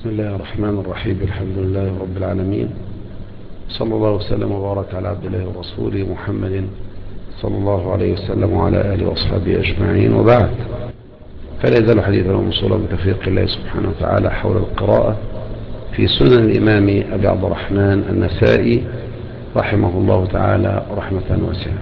بسم الله الرحمن الرحيم. الحمد لله رب العالمين، صلى الله وسلم وبارك على عبد الله ورسوله محمد صلى الله عليه وسلم وعلى آله وأصحابه أجمعين، وبعد. فلا يزال حديثنا موصولا بتوفيق الله سبحانه وتعالى حول القراءة في سنن الإمام أبي عبد الرحمن النسائي رحمه الله تعالى رحمة واسعة.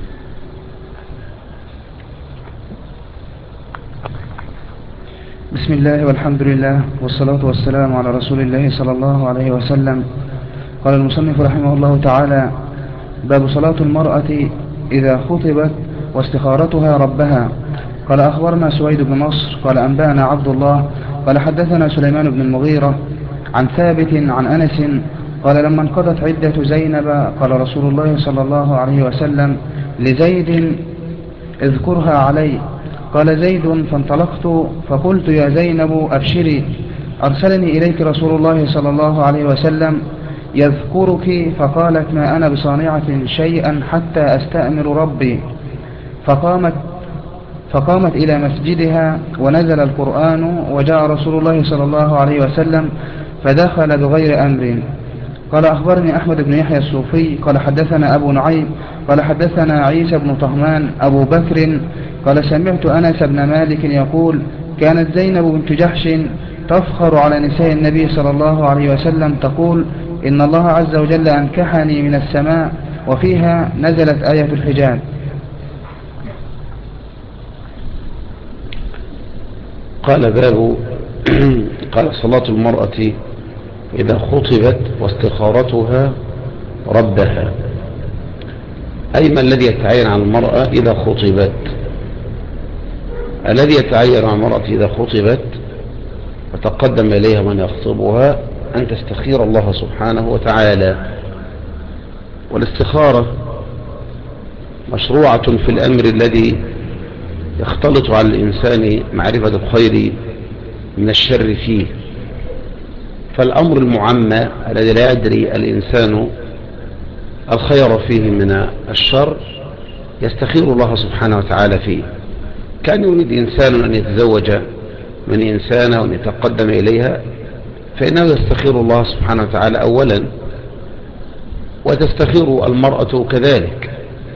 بسم الله والحمد لله والصلاة والسلام على رسول الله صلى الله عليه وسلم. قال المصنف رحمه الله تعالى: باب صلاة المرأة إذا خطبت واستخارتها ربها. قال أخبرنا سويد بن نصر قال أنبأنا عبد الله قال حدثنا سليمان بن المغيرة عن ثابت عن أنس قال لما انقضت عدة زينب قال رسول الله صلى الله عليه وسلم لزيد: اذكرها علي. قال زيد: فانطلقت فقلت: يا زينب أبشري، أرسلني إليك رسول الله صلى الله عليه وسلم يذكرك. فقالت: ما أنا بصانعة شيئا حتى أستأمر ربي. فقامت إلى مسجدها ونزل القرآن وجاء رسول الله صلى الله عليه وسلم فدخل بغير أمر. قال أخبرني أحمد بن يحيى الصوفي قال حدثنا أبو نعيم قال حدثنا عيسى بن طهمان أبو بكر قال سمعت أنس بن مالك يقول: كانت زينب بنت جحش تفخر على نساء النبي صلى الله عليه وسلم تقول: إن الله عز وجل أنكحني من السماء، وفيها نزلت آية الحجاب. قال باب قال صلاة المرأة إذا خطبت واستخارتها ربها، أي ما الذي يتعين على المرأة إذا خطبت؟ الذي يتعين على المرأة إذا خطبت وتقدم إليها من يخطبها أن تستخير الله سبحانه وتعالى. والاستخارة مشروعة في الأمر الذي يختلط على الإنسان معرفة الخير من الشر فيه. فالأمر المعمى الذي لا يدري الإنسان الخير فيه من الشر يستخير الله سبحانه وتعالى فيه. كان يريد إنسان أن يتزوج من إنسانة وأن يتقدم إليها، فإنه يستخير الله سبحانه وتعالى أولا، وتستخير المرأة كذلك.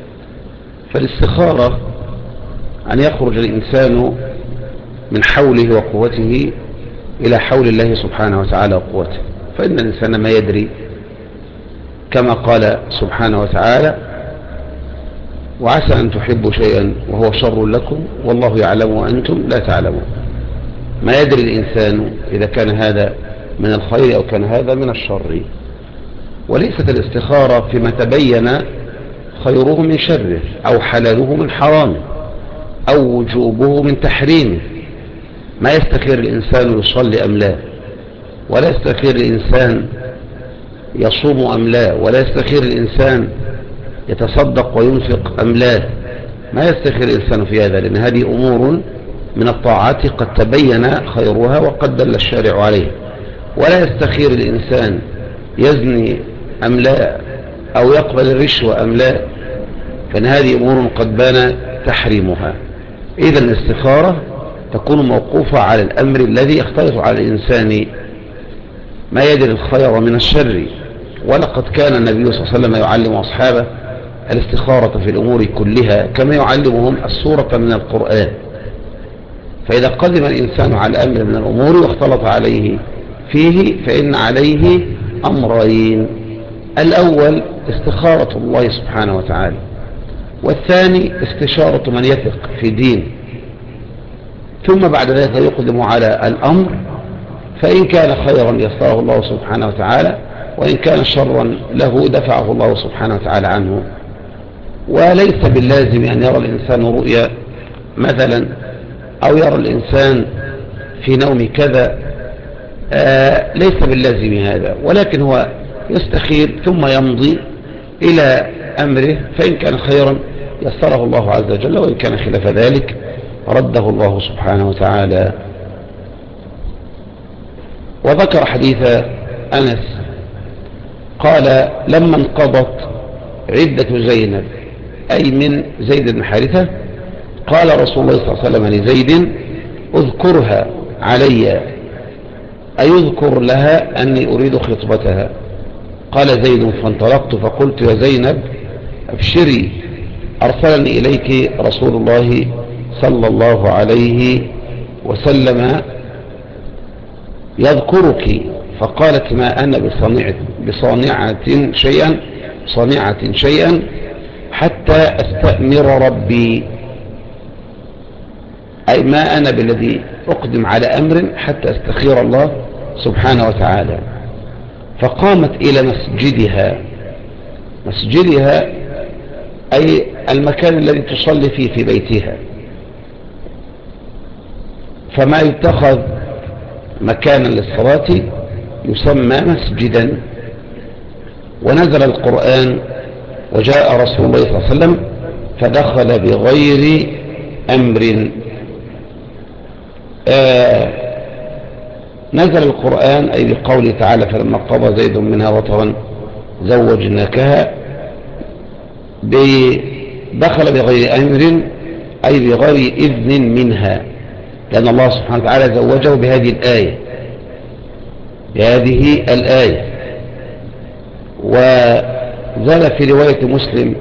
فالاستخارة أن يخرج الإنسان من حوله وقوته إلى حول الله سبحانه وتعالى وقوته، فإن الإنسان ما يدري، كما قال سبحانه وتعالى: وعسى أن تحبوا شيئا وهو شر لكم والله يعلم وأنتم لا تعلمون. ما يدري الإنسان إذا كان هذا من الخير أو كان هذا من الشر. وليست الاستخارة فيما تبين خيره من شره أو حلاله من حرامه أو وجوبه من تحريمه. ما يستخير الإنسان يصلي أم لا، ولا يستخير الإنسان يصوم أم لا، ولا يستخير الإنسان يتصدق وينفق أم لا. ما يستخير الإنسان في هذا، لأن هذه أمور من الطاعات قد تبين خيرها وقد دل الشارع عليه. ولا يستخير الإنسان يزني أم لا، أو يقبل الرشوة أم لا، فإن هذه أمور قد بان تحريمها. إذن الاستخارة تكون موقوفة على الأمر الذي يختلط على الإنسان ما يدري الخير من الشر. ولقد كان النبي صلى الله عليه وسلم يعلم أصحابه الاستخارة في الأمور كلها كما يعلمهم السورة من القرآن. فإذا قدم الإنسان على أمر من الأمور واختلط عليه فيه فإن عليه أمرين: الأول استخارة الله سبحانه وتعالى، والثاني استشارة من يثق في دين. ثم بعد ذلك يقدم على الأمر، فإن كان خيرا يسره الله سبحانه وتعالى، وإن كان شرا له دفعه الله سبحانه وتعالى عنه. وليس باللازم أن يرى الإنسان رؤيا مثلا، أو يرى الإنسان في نوم كذا، ليس باللازم هذا، ولكن هو يستخير ثم يمضي إلى أمره، فإن كان خيرا يسره الله عز وجل، وإن كان خلاف ذلك رده الله سبحانه وتعالى. وذكر حديث أنس قال: لما انقضت عدة زينب، أي من زيد بن حارثة، قال رسول الله صلى الله عليه وسلم لزيد: اذكرها علي. أيذكر لها أني أريد خطبتها. قال زيد فانطلقت فقلت يا زينب أبشري، أرسلني إليك رسول الله صلى الله عليه وسلم يذكرك. فقالت ما أنا بصانعة شيئا حتى أستأمر ربي، أي ما أنا بالذي أقدم على أمر حتى أستخير الله سبحانه وتعالى. فقامت إلى مسجدها أي المكان الذي تصلي فيه في بيتها، فما يتخذ مكانا للصلاة يسمى مسجدا. ونزل القرآن وجاء رسول الله صلى الله عليه وسلم فدخل بغير أمر. نزل القرآن أي بقوله تعالى فلما قضى زيد منها وطرا زوجناكها، دخل بغير أمر أي بغير إذن منها، لأن الله سبحانه وتعالى زوجه بهذه الآية. وزال في رواية مسلم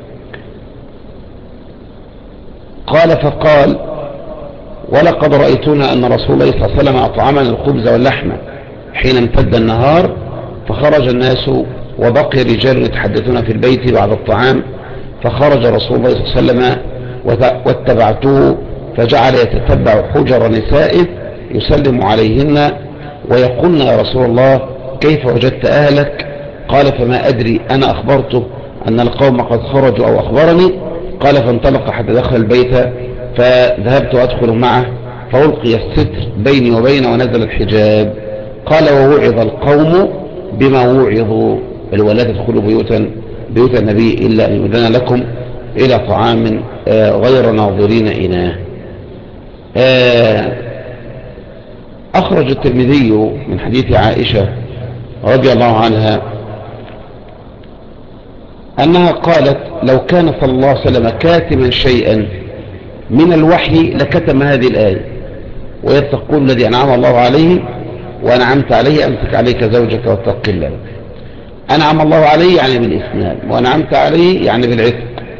فقال ولقد رأيتنا أن رسول الله صلى الله عليه وسلم أطعمنا الخبز واللحم حين امتد النهار، فخرج الناس وبقي رجال يتحدثون في البيت بعد الطعام، فخرج رسول الله صلى الله عليه وسلم واتبعته، فجعل يتتبع حجر نسائه يسلم عليهن ويقولن يا رسول الله كيف وجدت أهلك؟ قال فما أدري أنا أخبرته أن القوم قد خرجوا أو أخبرني. قال فانطلق حتى دخل البيت، فذهبت أدخل معه فألقي الستر بيني وبينه ونزل الحجاب. قال ووعظ القوم بما وعظوا، ولا تدخلوا بيوت النبي إلا أن يؤذن لكم إلى طعام غير ناظرين إناه. أخرج الترمذي من حديث عائشة رضي الله عنها أنها قالت لو كان صلى الله عليه وسلم كاتما شيئا من الوحي لكتم هذه الآية، ويتقول الذي أنعم الله عليه وأنعمت عليه أمسك عليك زوجك واتق الله. أنعم الله عليه يعني بالإسلام، وأنعمت عليه يعني بالعتق.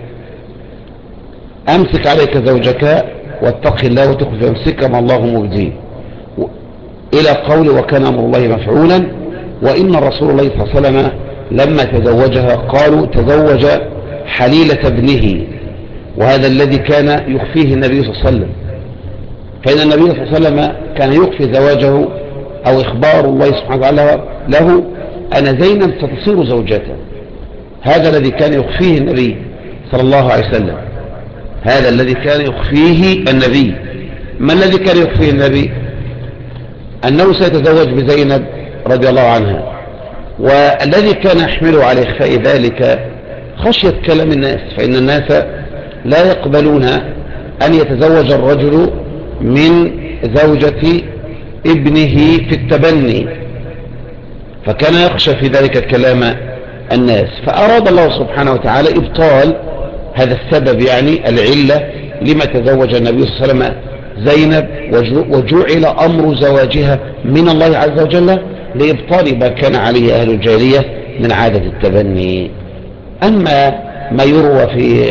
أمسك عليك زوجك واتق الله وتخفي أمسك ما الله مبديه، إلى قول وكان أمر الله مفعولا. وإن رسول الله صلى الله عليه وسلم لما تزوجها قالوا تزوج حليلة ابنه، وهذا الذي كان يخفيه النبي صلى الله عليه وسلم، فإن النبي صلى الله عليه وسلم كان يخفي زواجه أو إخبار الله سبحانه وتعالى له أن زينب ستصير زوجته. هذا الذي كان يخفيه النبي صلى الله عليه وسلم، هذا الذي كان يخفيه النبي. ما الذي كان يخفيه النبي؟ أنه سيتزوج بزينب رضي الله عنها، والذي كان يحمله على إخفاء ذلك خشية كلام الناس، فإن الناس لا يقبلون أن يتزوج الرجل من زوجة ابنه في التبني، فكان يخشى في ذلك كلام الناس. فأراد الله سبحانه وتعالى إبطال هذا السبب، يعني العلة لما تزوج النبي صلى الله عليه وسلم زينب، وجعل أمر زواجها من الله عز وجل لإبطال ما كان عليه أهل الجاهلية من عادة التبني. أما ما يروى في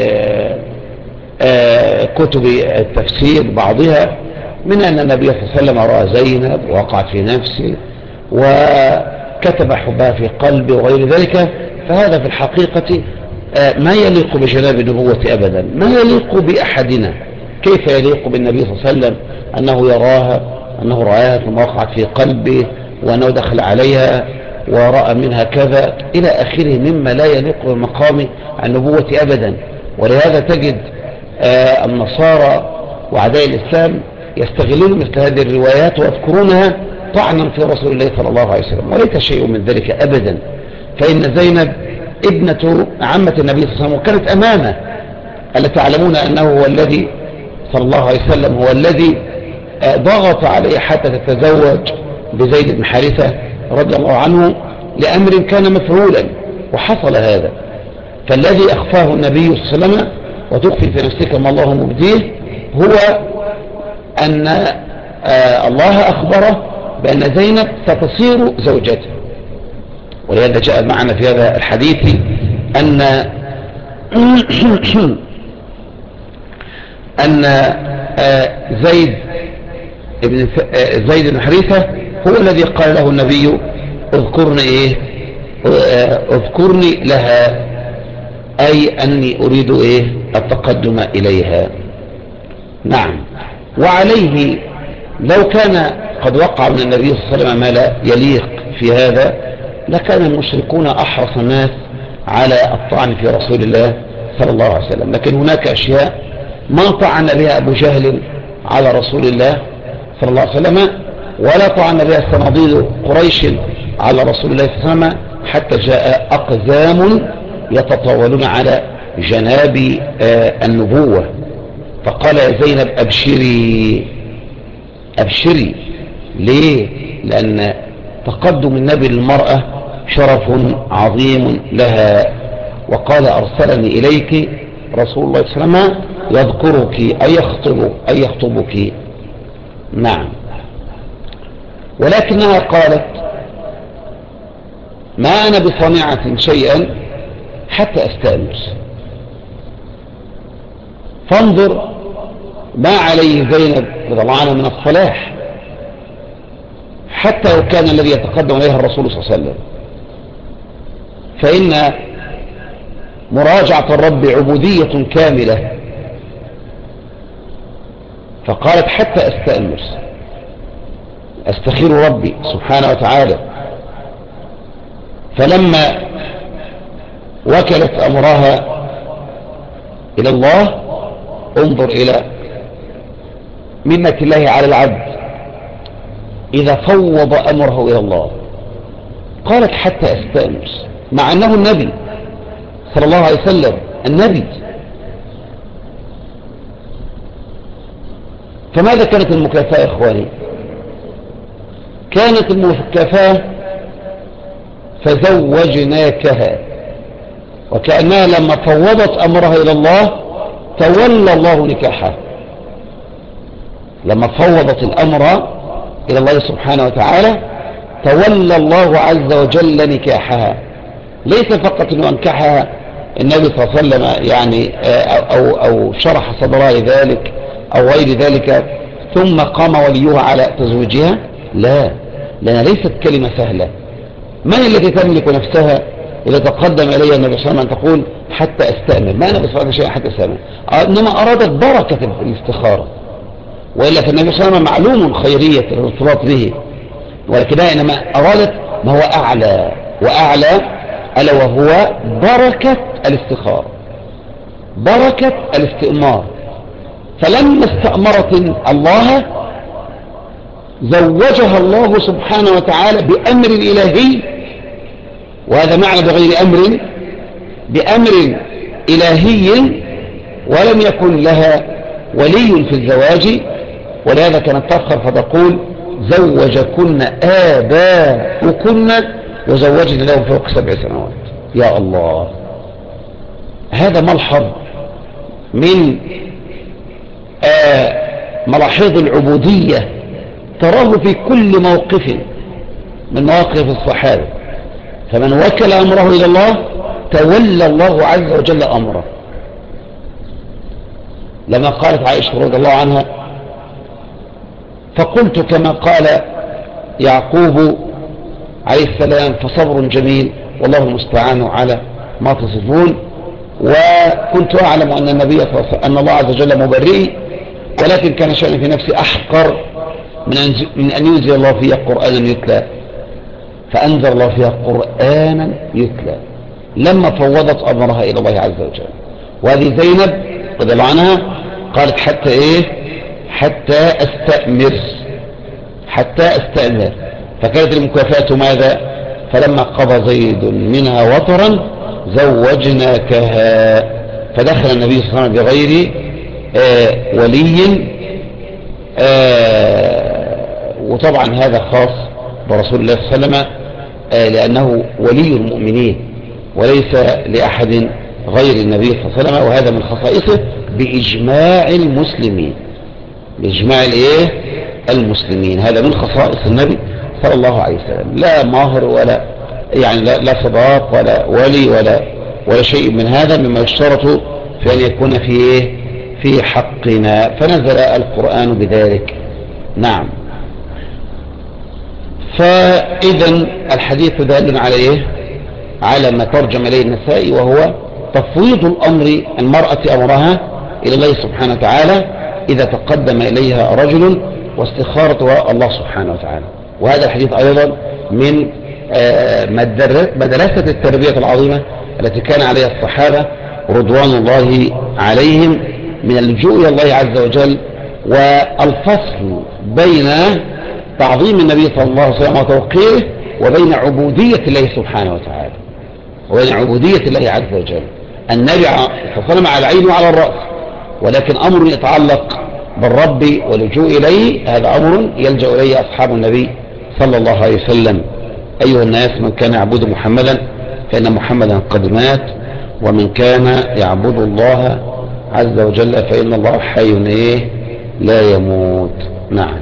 كتب التفسير بعضها من أن النبي صلى الله عليه وسلم رأى زينب ووقعت في نفسه وكتب حبها في قلبه وغير ذلك، فهذا في الحقيقة ما يليق بجناب النبوة أبدا، ما يليق بأحدنا. كيف يليق بالنبي صلى الله عليه وسلم أنه يراها، أنه رآها ثم وقعت في قلبه، وأنه دخل عليها ورأى منها كذا إلى آخره مما لا يليق بمقام النبوة أبدا. ولهذا تجد النصارى وأعداء الإسلام يستغلون مثل هذه الروايات ويذكرونها طعنا في رسول الله صلى الله عليه وسلم، وليس شيء من ذلك أبدا. فإن زينب ابنة عمة النبي صلى الله عليه وسلم وكانت أمامه، ألا تعلمون أنه هو الذي صلى الله عليه وسلم هو الذي ضغط عليه حتى تتزوج بزيد بن حارثة رضي الله عنه لأمر كان مفعولا، وحصل هذا. فالذي أخفاه النبي صلى الله عليه وسلم وتخفي في نفسك ما الله مبديه هو أن الله أخبره بأن زينب ستصير زوجته. ولهذا جاء معنا في هذا الحديث أن زيد بن حارثة هو الذي قال له النبي اذكرني لها، أي أني أريد التقدم إليها. نعم. وعليه لو كان قد وقع من النبي صلى الله عليه وسلم ما لا يليق في هذا لكان المشركون أحرص الناس على الطعن في رسول الله صلى الله عليه وسلم. لكن هناك أشياء ما طعن بها أبو جهل على رسول الله صلى الله عليه وسلم، ولا طعن بها صناديد قريش على رسول الله صلى الله عليه وسلم، حتى جاء أقزام يتطاولون على جناب النبوة. فقال يا زينب أبشري. ليه؟ لأن تقدم النبي للمرأة شرف عظيم لها. وقال أرسلني إليك رسول الله صلى الله عليه وسلم يذكرك أي يخطبك. نعم. ولكنها قالت ما أنا بصانعة شيئا حتى أستأمر. فانظر ما عليه زينب رضي الله عنها من الصلاح، حتى لو كان الذي يتقدم إليها الرسول صلى الله عليه وسلم. فإن مراجعة الرب عبودية كاملة. فقالت حتى أستأمر، أستخير ربي سبحانه وتعالى. فلما وكلت أمرها إلى الله، انظر إلى منة الله على العبد إذا فوض أمره إلى الله. قالت حتى أستأمر، مع أنه النبي صلى الله عليه وسلم النبي. فماذا كانت المكافأة يا إخواني؟ كانت المكافأة فزوجناكها، وكأنها لما فوضت أمرها إلى الله تولى الله نكاحها. لما فوضت الأمر إلى الله سبحانه وتعالى تولى الله عز وجل نكاحها. ليس فقط أنه أنكحها النبي صلى الله عليه وسلم يعني أو شرح صدرها لذلك أو غير ذلك ثم قام وليها على تزويجها، لا، لأنها ليست كلمة سهلة. من التي تملك نفسها إذا تقدم إليها النبي صلى الله عليه وسلم أن تقول حتى أستأمر؟ ما أنا بصراحة شيء حتى أستأمر، إنما أرادت بركة الاستخارة. وإلا فالنبي صلى الله عليه وسلم معلوم خيرية الارتباط به، ولكنها إنما أرادت ما هو أعلى وأعلى، ألا وهو بركة الاستخارة، بركة الاستئمار. فلما استأمرت الله زوجها الله سبحانه وتعالى بأمر إلهي، وهذا معنى بغير أمر، بأمر إلهي، ولم يكن لها ولي في الزواج. ولهذا كانت تفخر فتقول زوجكن آباؤكن وزوجنا لهم فوق 7 سنوات. يا الله، هذا ملحظ من ملاحظ العبودية تراه في كل موقف من مواقف الصحابة. فمن وكل أمره إلى الله تولى الله عز وجل أمره. لما قالت عائشة رضي الله عنها فقلت كما قال يعقوب عليه السلام فصبر جميل والله المستعان على ما تصفون. وكنت أعلم أن النبي أن الله عز وجل مبرئي، ولكن كان شأني في نفسي أحقر من أن ينزل الله فيها قرآنا يتلى، فأنزل الله فيها قرآنا يتلى لما فوضت أمرها إلى الله عز وجل. وهذه زينب رضي الله عنها قالت حتى حتى أستأمر. فكانت المكافأة ماذا؟ فلما قضى زيد منها وطرا زوجناكها. فدخل النبي صلى الله عليه وسلم بغير ولي، وطبعا هذا خاص برسول الله صلى الله عليه وسلم لأنه ولي المؤمنين وليس لأحد غير النبي صلى الله عليه وسلم. وهذا من خصائصه بإجماع المسلمين، بإجماع المسلمين. هذا من خصائص النبي صلى الله عليه وسلم، لا مهر ولا يعني لا صداق ولا ولي ولا شيء من هذا مما يشترط في أن يكون في حقنا، فنزل القرآن بذلك. نعم. فإذا الحديث دال على ما ترجم إليه النسائي، وهو تفويض الأمر المرأة أمرها إلى الله سبحانه وتعالى إذا تقدم إليها رجل، واستخارة الله سبحانه وتعالى. وهذا الحديث أيضا من مدرسة التربية العظيمة التي كان عليها الصحابة رضوان الله عليهم من اللجوء إلى الله عز وجل، والفصل بين تعظيم النبي صلى الله عليه وسلم وتوقيره وبين عبودية الله سبحانه وتعالى وبين عبودية الله عز وجل. النبي صلى الله عليه وسلم على العين وعلى الرأس، ولكن أمر يتعلق بالرب واللجوء إليه هذا أمر يلجأ إليه أصحاب النبي صلى الله عليه وسلم. أيها الناس، من كان يعبد محمدا فإن محمدا قد مات، ومن كان يعبد الله عز وجل فإن الله حي لا يموت. نعم.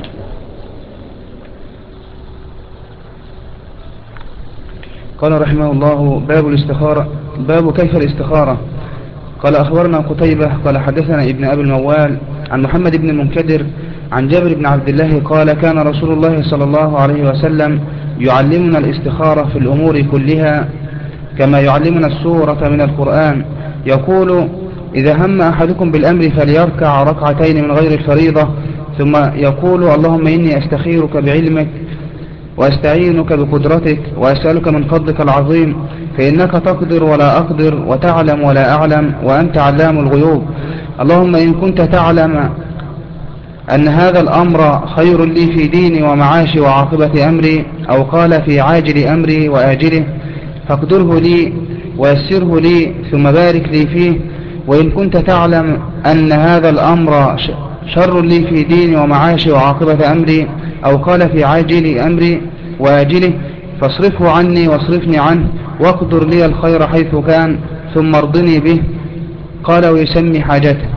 قال رحمه الله: باب الاستخارة. باب كيف الاستخارة. قال: أخبرنا قتيبة قال حدثنا ابن أبي الموال عن محمد بن المنكدر عن جابر بن عبد الله قال: كان رسول الله صلى الله عليه وسلم يعلمنا الاستخارة في الأمور كلها كما يعلمنا السورة من القرآن، يقول: إذا هم أحدكم بالأمر فليركع ركعتين من غير الفريضة، ثم يقول: اللهم إني أستخيرك بعلمك وأستعينك بقدرتك وأسألك من فضلك العظيم، فإنك تقدر ولا أقدر وتعلم ولا أعلم وأنت علام الغيوب. اللهم إن كنت تعلم أن هذا الأمر خير لي في ديني ومعاشي وعاقبة أمري، أو قال في عاجل أمري وآجله، فاقدره لي ويسره لي ثم بارك لي فيه. وإن كنت تعلم أن هذا الأمر شر لي في ديني ومعاشي وعاقبة أمري، أو قال في عاجل أمري وآجله، فاصرفه عني واصرفني عنه، واقدر لي الخير حيث كان، ثم ارضني به. قال: ويسمي حاجته.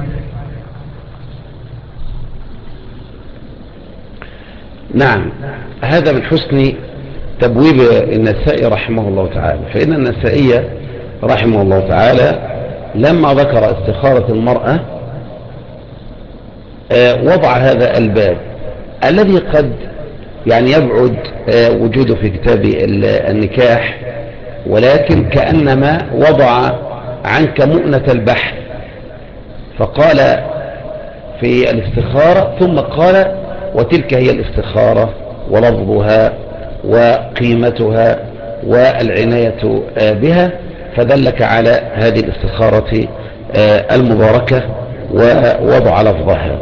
نعم. هذا من حسن تبويب النسائي رحمه الله تعالى، فإن النسائي رحمه الله تعالى لما ذكر استخارة المرأة وضع هذا الباب الذي قد يعني يبعد وجوده في كتاب النكاح، ولكن كأنما وضع عنك مؤنة البحث، فقال في الاستخارة ثم قال: وتلك هي الاستخارة ولفظها وقيمتها والعناية بها، فدلك على هذه الاستخارة المباركة ووضع لفظها.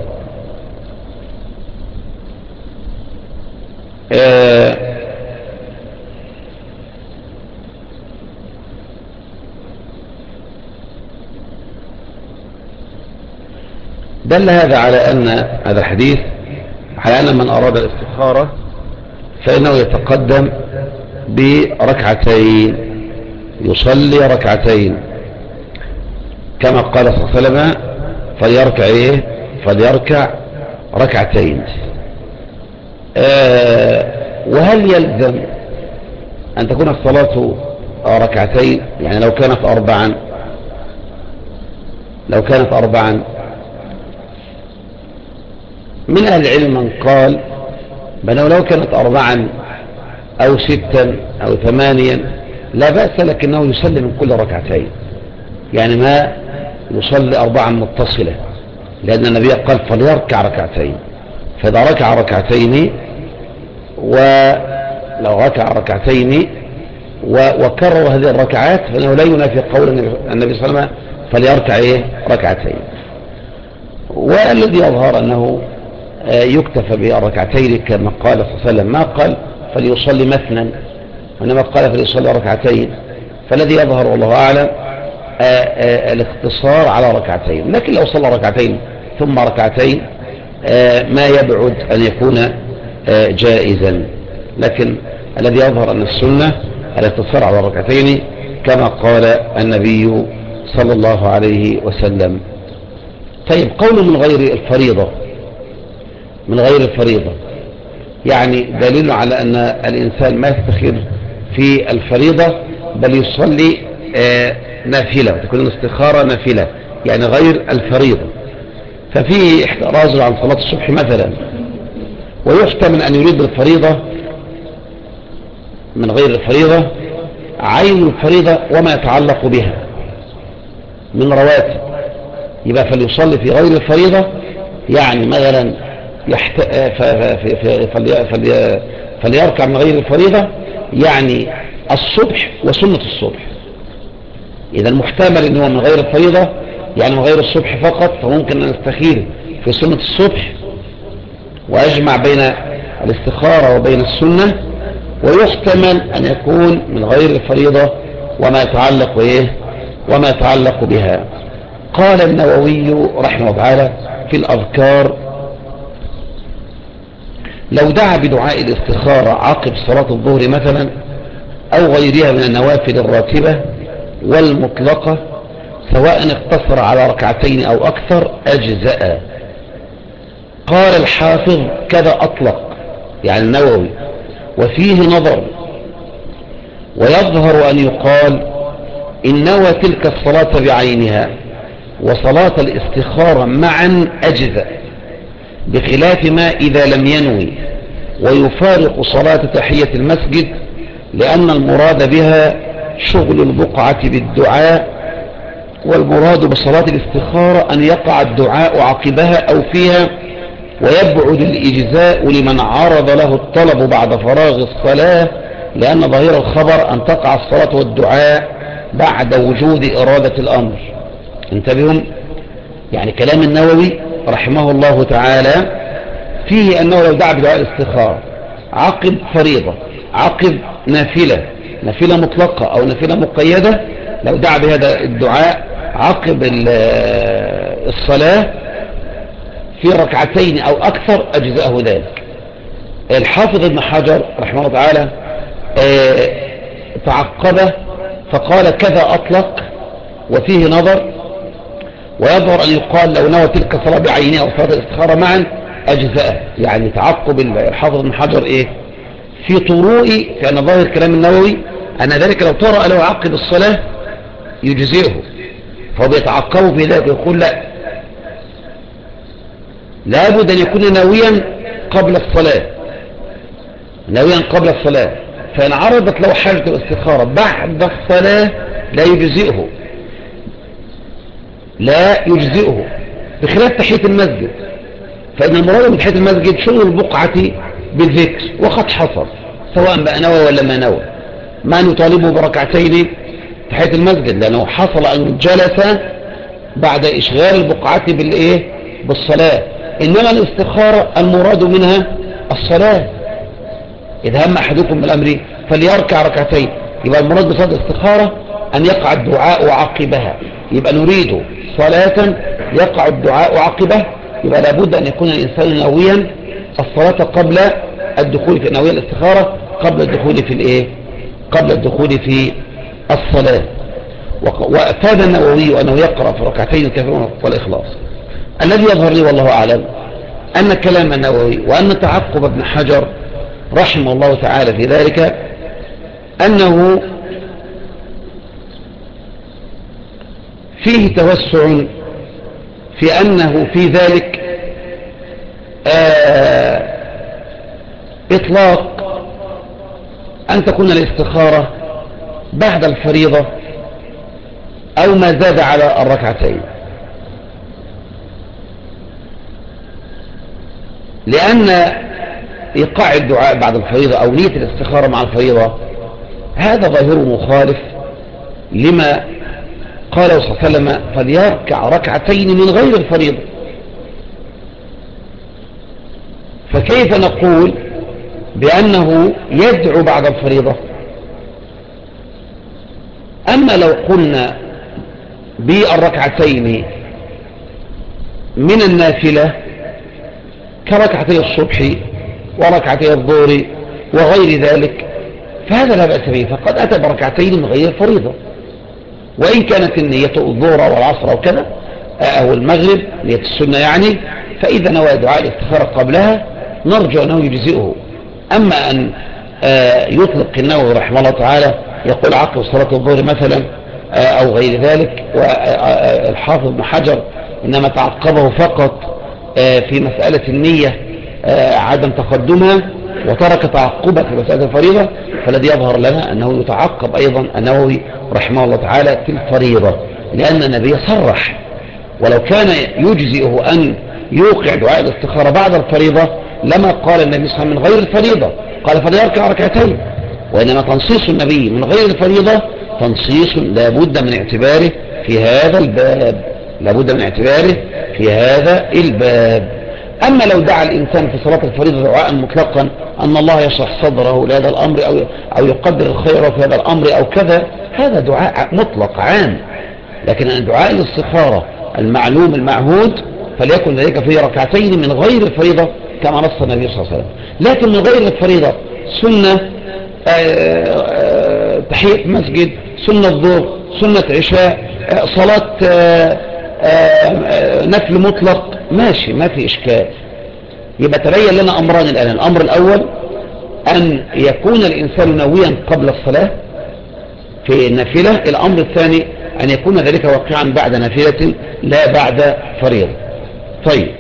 دل هذا على أن هذا الحديث على أن من أراد الاستخارة فإنه يتقدم بركعتين، يصلي ركعتين كما قال صلى الله عليه وسلم: فليركع ركعتين. وهل يلزم أن تكون الصلاة ركعتين؟ يعني لو كانت أربعا من أهل العلم من قال بأنه لو كانت 4 أو 6 أو 8 لا بأس، لكنه يصلي من كل ركعتين، يعني ما يصلي 4 متصلة، لأن النبي قال: فليركع ركعتين. فإذا ركع ركعتين ولو ركع ركعتين وكرر هذه الركعات فإنه لا ينافي قول النبي صلى الله عليه وسلم: فليركع ركعتين. والذي يظهر أنه يكتفى بالركعتين كما قال صلى الله عليه وسلم، ما قال فليصلي مثلا، وإنما قال فليصلي ركعتين. فالذي يظهر والله أعلم الاقتصار على ركعتين، لكن لو صلى ركعتين ثم ركعتين ما يبعد أن يكون جائزا، لكن الذي يظهر أن السنة الاقتصار على ركعتين كما قال النبي صلى الله عليه وسلم. طيب، قول من غير الفريضة يعني دليل على أن الإنسان ما يستخير في الفريضة بل يصلي نافلة، وتكون الاستخارة نافلة يعني غير الفريضة. ففيه احتراز عن صلاة الصبح مثلا، ويحتمل أن يريد بالفريضة من غير الفريضة عين الفريضة وما يتعلق بها من رواتب، يبقى فليصلي في غير الفريضة، يعني مثلا فليركع من غير الفريضة يعني الصبح وسنة الصبح. إذا المحتمل أنه من غير الفريضة يعني من غير الصبح فقط، فممكن أن نستخير في سنة الصبح وأجمع بين الاستخارة وبين السنة، ويحتمل أن يكون من غير الفريضة وما يتعلق بها. قال النووي رحمه الله تعالى في الأذكار: لو دعا بدعاء الاستخارة عقب صلاة الظهر مثلا أو غيرها من النوافل الراتبة والمطلقة سواء اقتصر على ركعتين أو أكثر أجزأ. قال الحافظ: كذا أطلق، يعني النووي، وفيه نظر، ويظهر أن يقال إن نوى تلك الصلاة بعينها وصلاة الاستخارة معا أجزأ، بخلاف ما إذا لم ينوي ويفارق صلاة تحية المسجد، لأن المراد بها شغل البقعة بالدعاء، والمراد بصلاة الاستخارة أن يقع الدعاء عقبها أو فيها، ويبعد الإجزاء لمن عرض له الطلب بعد فراغ الصلاة، لأن ظاهر الخبر أن تقع الصلاة والدعاء بعد وجود إرادة الأمر. انتبهوا، يعني كلام النووي رحمه الله تعالى فيه أنه لو دعا بدعاء الاستخارة عقب فريضة، عقب نافلة مطلقة أو نافلة مقيدة، لو دعا بهذا الدعاء عقب الصلاة في ركعتين أو أكثر أجزاءه ذلك. الحافظ ابن حجر رحمه الله تعالى تعقبه فقال: كذا أطلق، وفيه نظر، ويظهر أن يقال لو نوى تلك الصلاة بعينها أو صلاة الاستخارة معا أجزاء. يعني تعقب الحافظ ابن حجر في طروئي في أن ظاهر كلام النووي أن ذلك لو طرأ له عقب الصلاة يجزئه، فهو بيتعقبه في ذلك ويقول لا بد أن يكون ناويا قبل الصلاة، فإن عرضت له حاجة الاستخارة بعد الصلاة لا يجزئه بخلاف تحية المسجد، فإن المراد من تحية المسجد شغل البقعة بالذكر، وقد حصل سواء بقى نوى ولا ما نوى، ما نطالبه بركعتين تحية المسجد لأنه حصل أن جلس بعد إشغال البقعة بالصلاة. إنما الاستخارة المراد منها الصلاة، إذا هم أحدكم بالأمر فليركع ركعتين، يبقى المراد بصلاة الاستخارة أن يقع الدعاء عقبها، يبقى نريد صلاة يقع الدعاء عقبه، يبقى لابد أن يكون الإنسان ناويا الصلاة قبل الدخول في ناوية الاستخارة قبل الدخول في الصلاة. وأفاد النووي أنه يقرأ في ركعتين الكافرون والإخلاص. الذي يظهر لي والله أعلم أن كلام النووي وأن تعقب ابن حجر رحمه الله تعالى في ذلك أنه فيه توسع في أنه في ذلك إطلاق أن تكون الاستخارة بعد الفريضة أو ما زاد على الركعتين، لأن إيقاع الدعاء بعد الفريضة أو نية الاستخارة مع الفريضة هذا ظاهره مخالف لما قال صلى الله عليه وسلم: فليركع ركعتين من غير الفريضة. فكيف نقول بأنه يدعو بعد الفريضة؟ أما لو قلنا بالركعتين من النافلة كركعتي الصبح وركعتي الظهر وغير ذلك فهذا لا بأس به، فقد أتى بركعتين من غير الفريضة، وإن كانت النية الظهر والعصر أو كذا أو المغرب نية السنة يعني، فإذا نوى دعاء الاستخارة قبلها نرجو أنه يجزئه، أما أن يطلق النووي رحمه الله تعالى يقول عقب صلاة الظهر مثلا أو غير ذلك، والحافظ ابن حجر إنما تعقبه فقط في مسألة النية عدم تقدمها وترك تعقبها في مسألة الفريضة، فالذي يظهر لنا أنه يتعقب أيضا النووي رحمه الله تعالى في الفريضة، لأن النبي صرح ولو كان يجزئه أن يوقع دعاء الاستخارة بعد الفريضة لما قال النبي صلى الله عليه وسلم من غير الفريضة، قال فليركع ركعتين. وإنما تنصيص النبي من غير الفريضة تنصيص لابد من اعتباره في هذا الباب، لابد من اعتباره في هذا الباب. أما لو دعا الإنسان في صلاة الفريضة دعاء مطلقا أن الله يشرح صدره لهذا الأمر أو يقدر الخير في هذا الأمر أو كذا، هذا دعاء مطلق عام. لكن أن دعاء الاستخارة المعلوم المعهود فليكن ذلك في ركعتين من غير الفريضة كما نص النبي صلى الله عليه وسلم. لكن من غير الفريضة سنة تحية مسجد، سنة ظهر، سنة عشاء، صلاة نفل مطلق، ماشي ما في إشكال. يبقى تبين لنا أمران الآن. الأمر الأول أن يكون الإنسان ناويا قبل الصلاة في النافلة. الأمر الثاني أن يكون ذلك واقعا بعد نافلة لا بعد فريضة. طيب،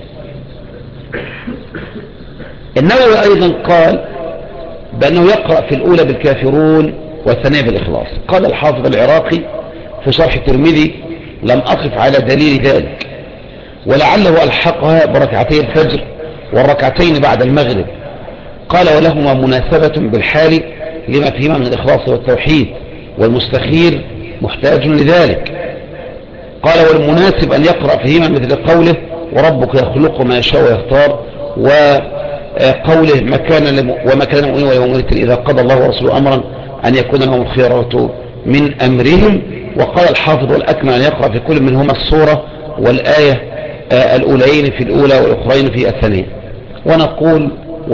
النووي أيضا قال بأنه يقرأ في الأولى بالكافرون والثانية بالإخلاص. قال الحافظ العراقي في شرح الترمذي لم أقف على دليل ذلك، ولعله ألحقها بركعتي الفجر والركعتين بعد المغرب. قال ولهما مناسبة بالحال لما فيهما من الإخلاص والتوحيد، والمستخير محتاج لذلك. قال والمناسب أن يقرأ فيهما مثل قوله وربك يخلق ما يشاء ويختار، وقوله وما كان المؤمن والمؤمنة إذا قضى الله ورسوله أمرا أن يكون لهم الخيرة من أمرهم. وقال الحافظ والأكمل أن يقرأ في كل منهما السورة والآية الأولين في الأولى والأخرين في الثانية. ونقول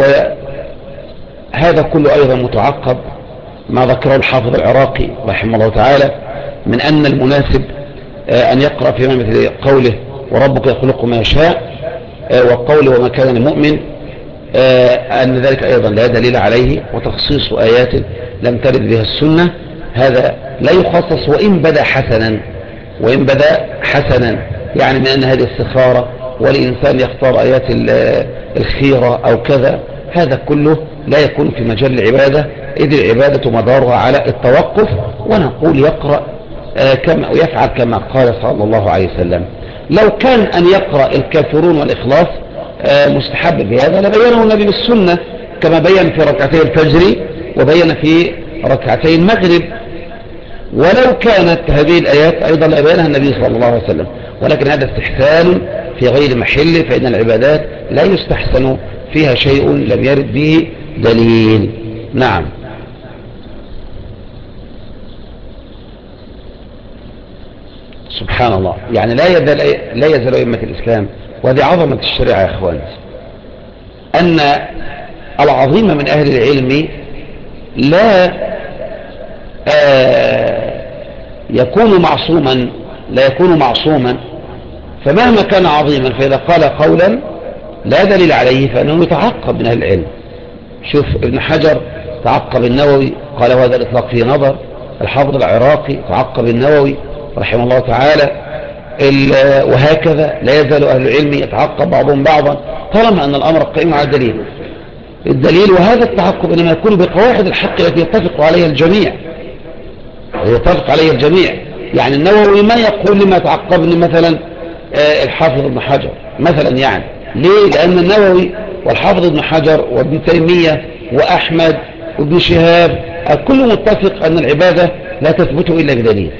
وهذا كله أيضا متعقب ما ذكره الحافظ العراقي رحمه الله تعالى من أن المناسب أن يقرأ فيما مثل قوله وربك يخلق ما يشاء وقوله وما كان المؤمن، أن ذلك أيضا لا دليل عليه، وتخصيص آيات لم ترد بها السنة هذا لا يخصص وإن بدأ حسنا يعني من أن هذه استخارة والإنسان يختار آيات الخيرة أو كذا، هذا كله لا يكون في مجال العبادة، إذ العبادة مدارها على التوقف. ونقول يقرأ كما ويفعل كما قال صلى الله عليه وسلم. لو كان أن يقرأ الكافرون والإخلاص مستحب بهذا لبينه النبي بالسنة كما بين في ركعتي الفجر وبين في ركعتي المغرب. ولو كانت هذه الآيات أيضا لبينها النبي صلى الله عليه وسلم، ولكن هذا استحسان في غير محله، فإن العبادات لا يستحسن فيها شيء لم يرد به دليل. نعم. سبحان الله، يعني لا يزال أئمة الإسلام، وهذه عظمة الشريعة يا إخواني، أن العظيم من أهل العلم لا يكون معصوما، فمهما كان عظيما فإذا قال قولا لا دليل عليه فإنه يتعقب من أهل العلم. شوف ابن حجر تعقب النووي قال وهذا الإطلاق فيه نظر، الحافظ العراقي تعقب النووي رحمه الله تعالى، وهكذا لا يزال أهل العلم يتعقب بعضهم بعضا طالما أن الأمر قائم على الدليل. وهذا التعقب إنما يكون بقواعد الحق التي يتفق عليها الجميع. يعني النووي ما يقول لما تعقبني مثلا الحافظ ابن حجر مثلا، يعني ليه؟ لأن النووي والحافظ ابن حجر وابن تيمية وأحمد وابن شهاب الكل متفق أن العبادة لا تثبت إلا بدليل،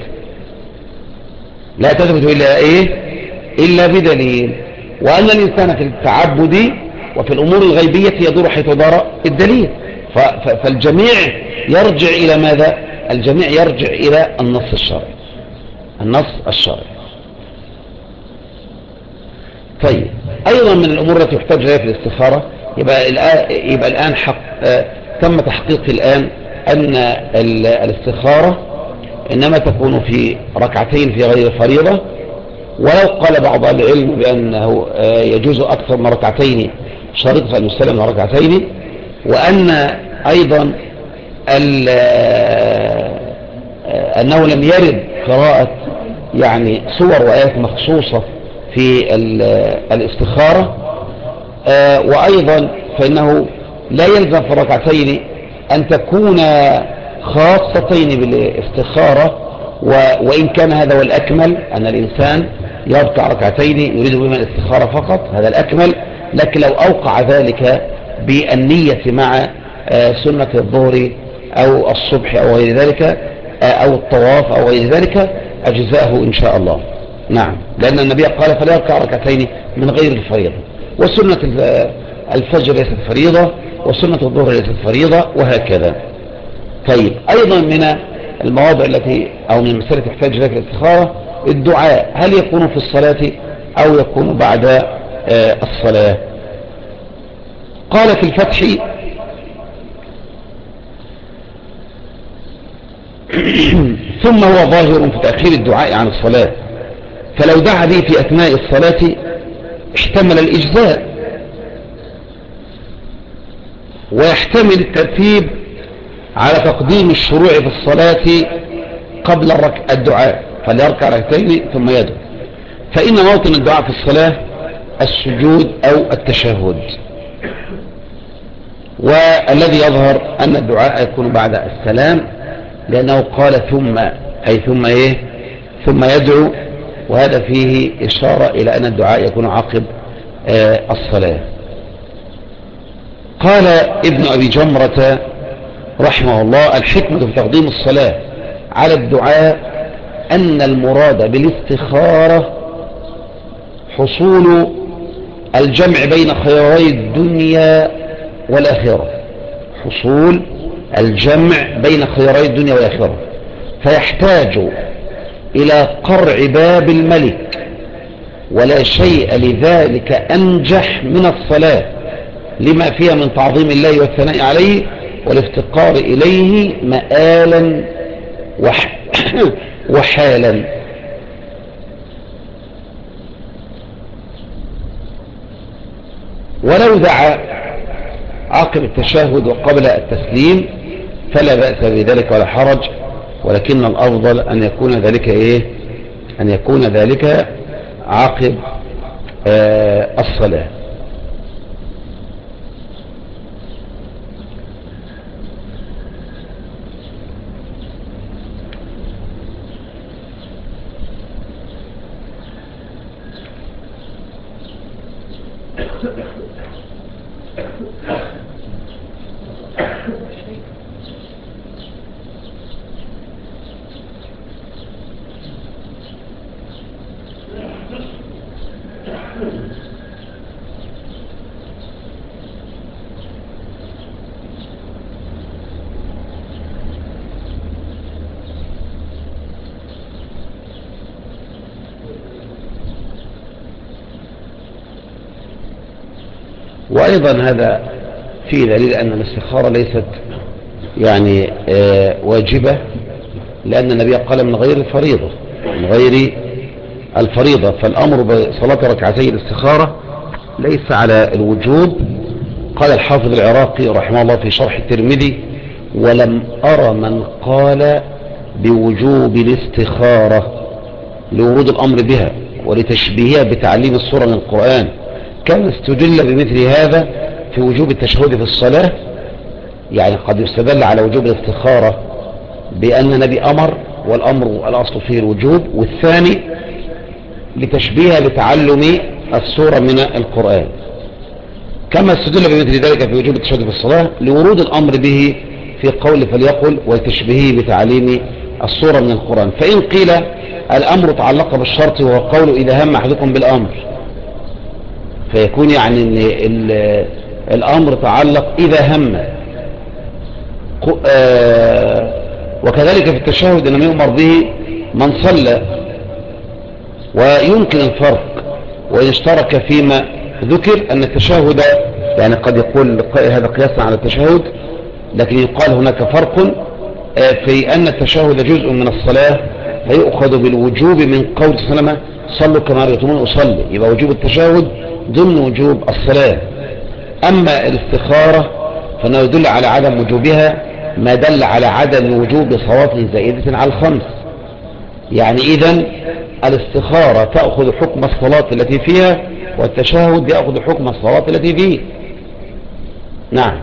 لا تثبت إلا بدليل، وأن الإنسان في التعبد وفي الأمور الغيبية يدور حيث دار الدليل. فالجميع يرجع إلى ماذا؟ الجميع يرجع إلى النص الشرعي. طيب، أيضا من الأمور التي يحتاج لها في الاستخارة يبقى الآن تم تحقيق الآن أن الاستخارة إنما تكون في ركعتين في غير فريضة. ولو قال بعض العلم بأنه يجوز أكثر من ركعتين شريط أن يستلم ركعتين، وأن أيضا أنه لم يرد قراءة يعني صور وآيات مخصوصة في الاستخارة. وأيضا فإنه لا يلزم في الركعتين أن تكون خاصتين بالاستخارة، وإن كان هذا هو الأكمل أن الإنسان يركع ركعتين يريد بهما الاستخارة فقط، هذا الأكمل. لكن لو أوقع ذلك بالنية مع سنة الظهر أو الصبح أو غير ذلك أو الطواف أو غير ذلك أجزاءه إن شاء الله. نعم، لأن النبي قال فليركع ركعتين من غير الفريضة، وسنة الفجر ليست فريضة وسنة الظهر ليست فريضة وهكذا. طيب، أيضا من المواضع التي أو من المسألة تحتاج لك الاستخارة الدعاء، هل يكون في الصلاة أو يكون بعد الصلاة؟ قال في الفتح ثم هو ظاهر في تأخير الدعاء عن الصلاة، فلو دعا به في أثناء الصلاة احتمل الإجزاء، ويحتمل الترتيب على تقديم الشروع في الصلاة قبل الدعاء، فليركع ركعتين ثم يدعو، فإن موطن الدعاء في الصلاة السجود أو التشهد، والذي يظهر أن الدعاء يكون بعد السلام، لأنه قال ثم، أي ثم إيه؟ ثم يدعو، وهذا فيه إشارة إلى أن الدعاء يكون عقب الصلاة. قال ابن أبي جمرة رحمه الله الحكمة في تقديم الصلاة على الدعاء أن المراد بالاستخارة حصول الجمع بين خيري الدنيا والآخرة، حصول الجمع بين خيري الدنيا والآخرة، فيحتاج إلى قرع باب الملك، ولا شيء لذلك أنجح من الصلاة لما فيها من تعظيم الله والثناء عليه والافتقار إليه مآلا وحالا. ولو دعا عقب التشهد وقبل التسليم فلا بأس بذلك ولا حرج، ولكن الأفضل أن يكون ذلك إيه؟ أن يكون ذلك عقب الصلاة. وأيضا هذا فيه دليل أن الاستخارة ليست يعني واجبة، لأن النبي قال من غير الفريضة، من غير الفريضة، فالأمر بصلاة ركعتي الاستخارة ليس على الوجوب. قال الحافظ العراقي رحمه الله في شرح الترمذي ولم أرى من قال بوجوب الاستخارة لورود الأمر بها ولتشبيهها بتعليم السورة من القرآن، كان استدل بمثل هذا في وجوب التشهد في الصلاة. يعني قد يستدل على وجوب الاستخارة بأن النبي أمر، والأمر الأصل فيه الوجوب، والثاني لتشبيهها بتعلم السورة من القرآن، كما استدل بمثل ذلك في وجوب التشهد في الصلاة لورود الأمر به في قول فليقل وتشبيهه بتعليم السورة من القرآن. فإن قيل الأمر تعلق بالشرط وهو قول إذا هم أحدكم بالأمر، فيكون يعني ان الامر تعلق اذا هم. وكذلك في التشهد انما يؤمر به من صلى، ويمكن الفرق وان اشترك فيما ذكر ان التشهد يعني قد يقول هذا قياسا على التشهد، لكن يقال هناك فرق في ان التشهد جزء من الصلاة فيؤخذ بالوجوب من قول صلى الله عليه وسلم صلوا كما رأيتموني أصلي، يبقى وجوب التشهد ضمن وجوب الصلاة. أما الاستخارة فإنه يدل على عدم وجوبها ما دل على عدم وجوب صلاة زائدة على الخمس. يعني إذن الاستخارة تأخذ حكم الصلاة التي فيها، والتشهد يأخذ حكم الصلاة التي فيه. نعم.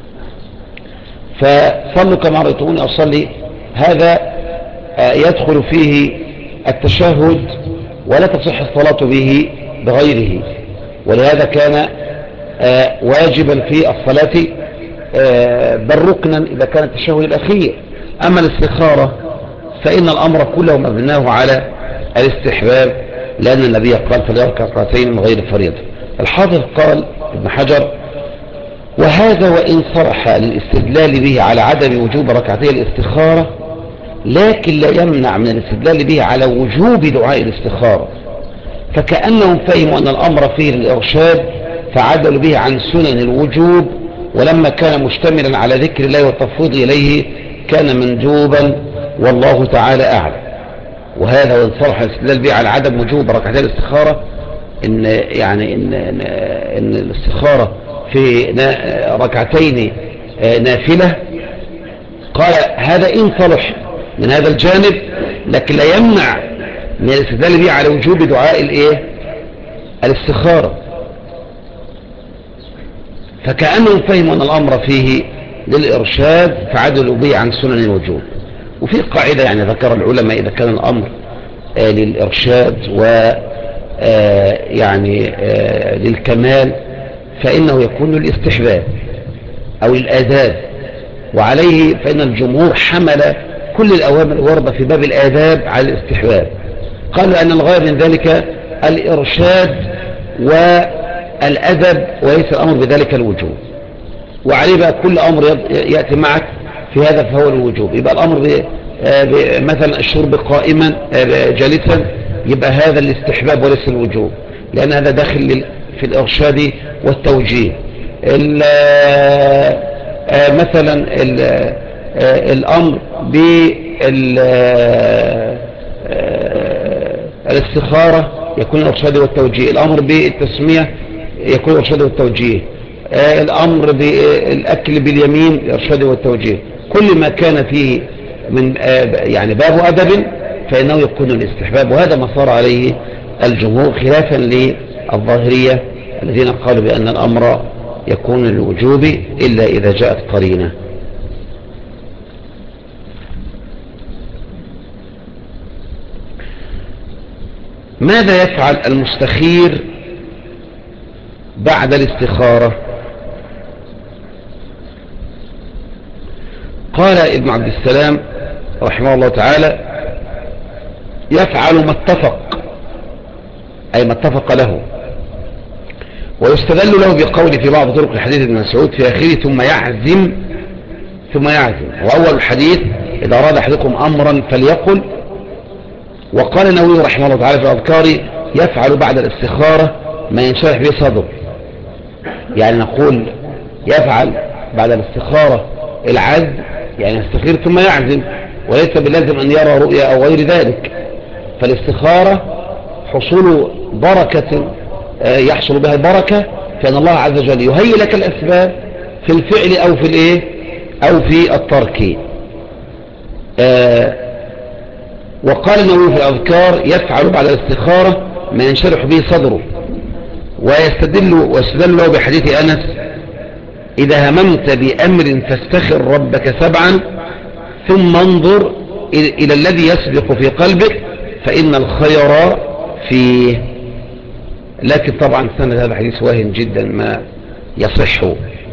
فصلوا كما رأيتموني أصلي، هذا يدخل فيه التشهد ولا تصح الصلاة به بغيره، ولهذا كان واجبا في الصلاة بل ركنا إذا كان التشهد الأخير. أما الاستخارة فإن الأمر كله مبناه على الاستحباب، لأن النبي قال فليركع ركعتين من غير فريضة. الحافظ قال ابن حجر: وهذا وإن صرح للاستدلال به على عدم وجوب ركعتي الاستخارة، لكن لا يمنع من الاستدلال به على وجوب دعاء الاستخارة، فكأنهم فهموا أن الأمر فيه للإرشاد فعدلوا به عن سنن الوجوب، ولما كان مشتملا على ذكر الله والتفويض إليه كان مندوبا، والله تعالى أعلم. وهذا وإن صرح الاستدلال به على عدم وجوب ركعتي الاستخارة، إن الاستخارة في ركعتين نافلة، قال هذا إن صلح من هذا الجانب، لكن لا يمنع من الاستدلال به على وجوب دعاء الاستخارة. فكأنهم فهموا أن الأمر فيه للإرشاد فعدلوا به عن سنن الوجوب. وفي قاعدة يعني ذكر العلماء: إذا كان الأمر للإرشاد و للكمال فإنه يكون للاستحباب أو الآداب، وعليه فإن الجمهور حمل كل الأوامر الواردة في باب الآداب على الاستحباب، قالوا أن الغاية من ذلك الإرشاد والأدب وليس الأمر بذلك الوجوب. وعليه بقى كل أمر يأتي معك في هذا فهو الوجوب. يبقى الأمر مثلا الشرب قائما جالسا، يبقى هذا الاستحباب وليس الوجوب، لأن هذا داخل في الإرشاد والتوجيه. مثلا الأمر بالاستخارة يكون الإرشاد والتوجيه، الأمر بالتسمية يكون الإرشاد والتوجيه، الأمر بالأكل باليمين الإرشاد والتوجيه. كل ما كان فيه من باب أدب فإنه يكون الاستحباب، وهذا ما صار عليه الجمهور خلافا للظاهرية الذين قالوا بأن الأمر يكون للوجوب إلا إذا جاءت قرينة. ماذا يفعل المستخير بعد الاستخارة؟ قال ابن عبد السلام رحمه الله تعالى: يفعل ما اتفق، أي ما اتفق له، ويستدل له بقول في بعض طرق الحديث ابن مسعود في آخره: ثم يعزم. وأول الحديث: إذا أراد أحدكم أمرا فليقل. وقال النووي رحمه الله تعالى في الأذكار: يفعل بعد الاستخارة ما ينشرح به صدره. يعني نقول يفعل بعد الاستخارة العزم، يعني يستخير ثم يعزم، وليس بلازم أن يرى رؤيا أو غير ذلك. فالاستخارة حصول بركة يحصل بها البركة، فإن الله عز وجل يهيئ لك الأسباب في الفعل أو في الترك. وقال النووي في الأذكار: يفعل بعد الاستخارة ما ينشرح به صدره. ويستدل له بحديث أنس: إذا هممت بأمر فاستخر ربك 7 ثم انظر إلى الذي يسبق في قلبك فإن الخير فيه. لكن طبعا سند هذا الحديث واهن جدا، ما يصح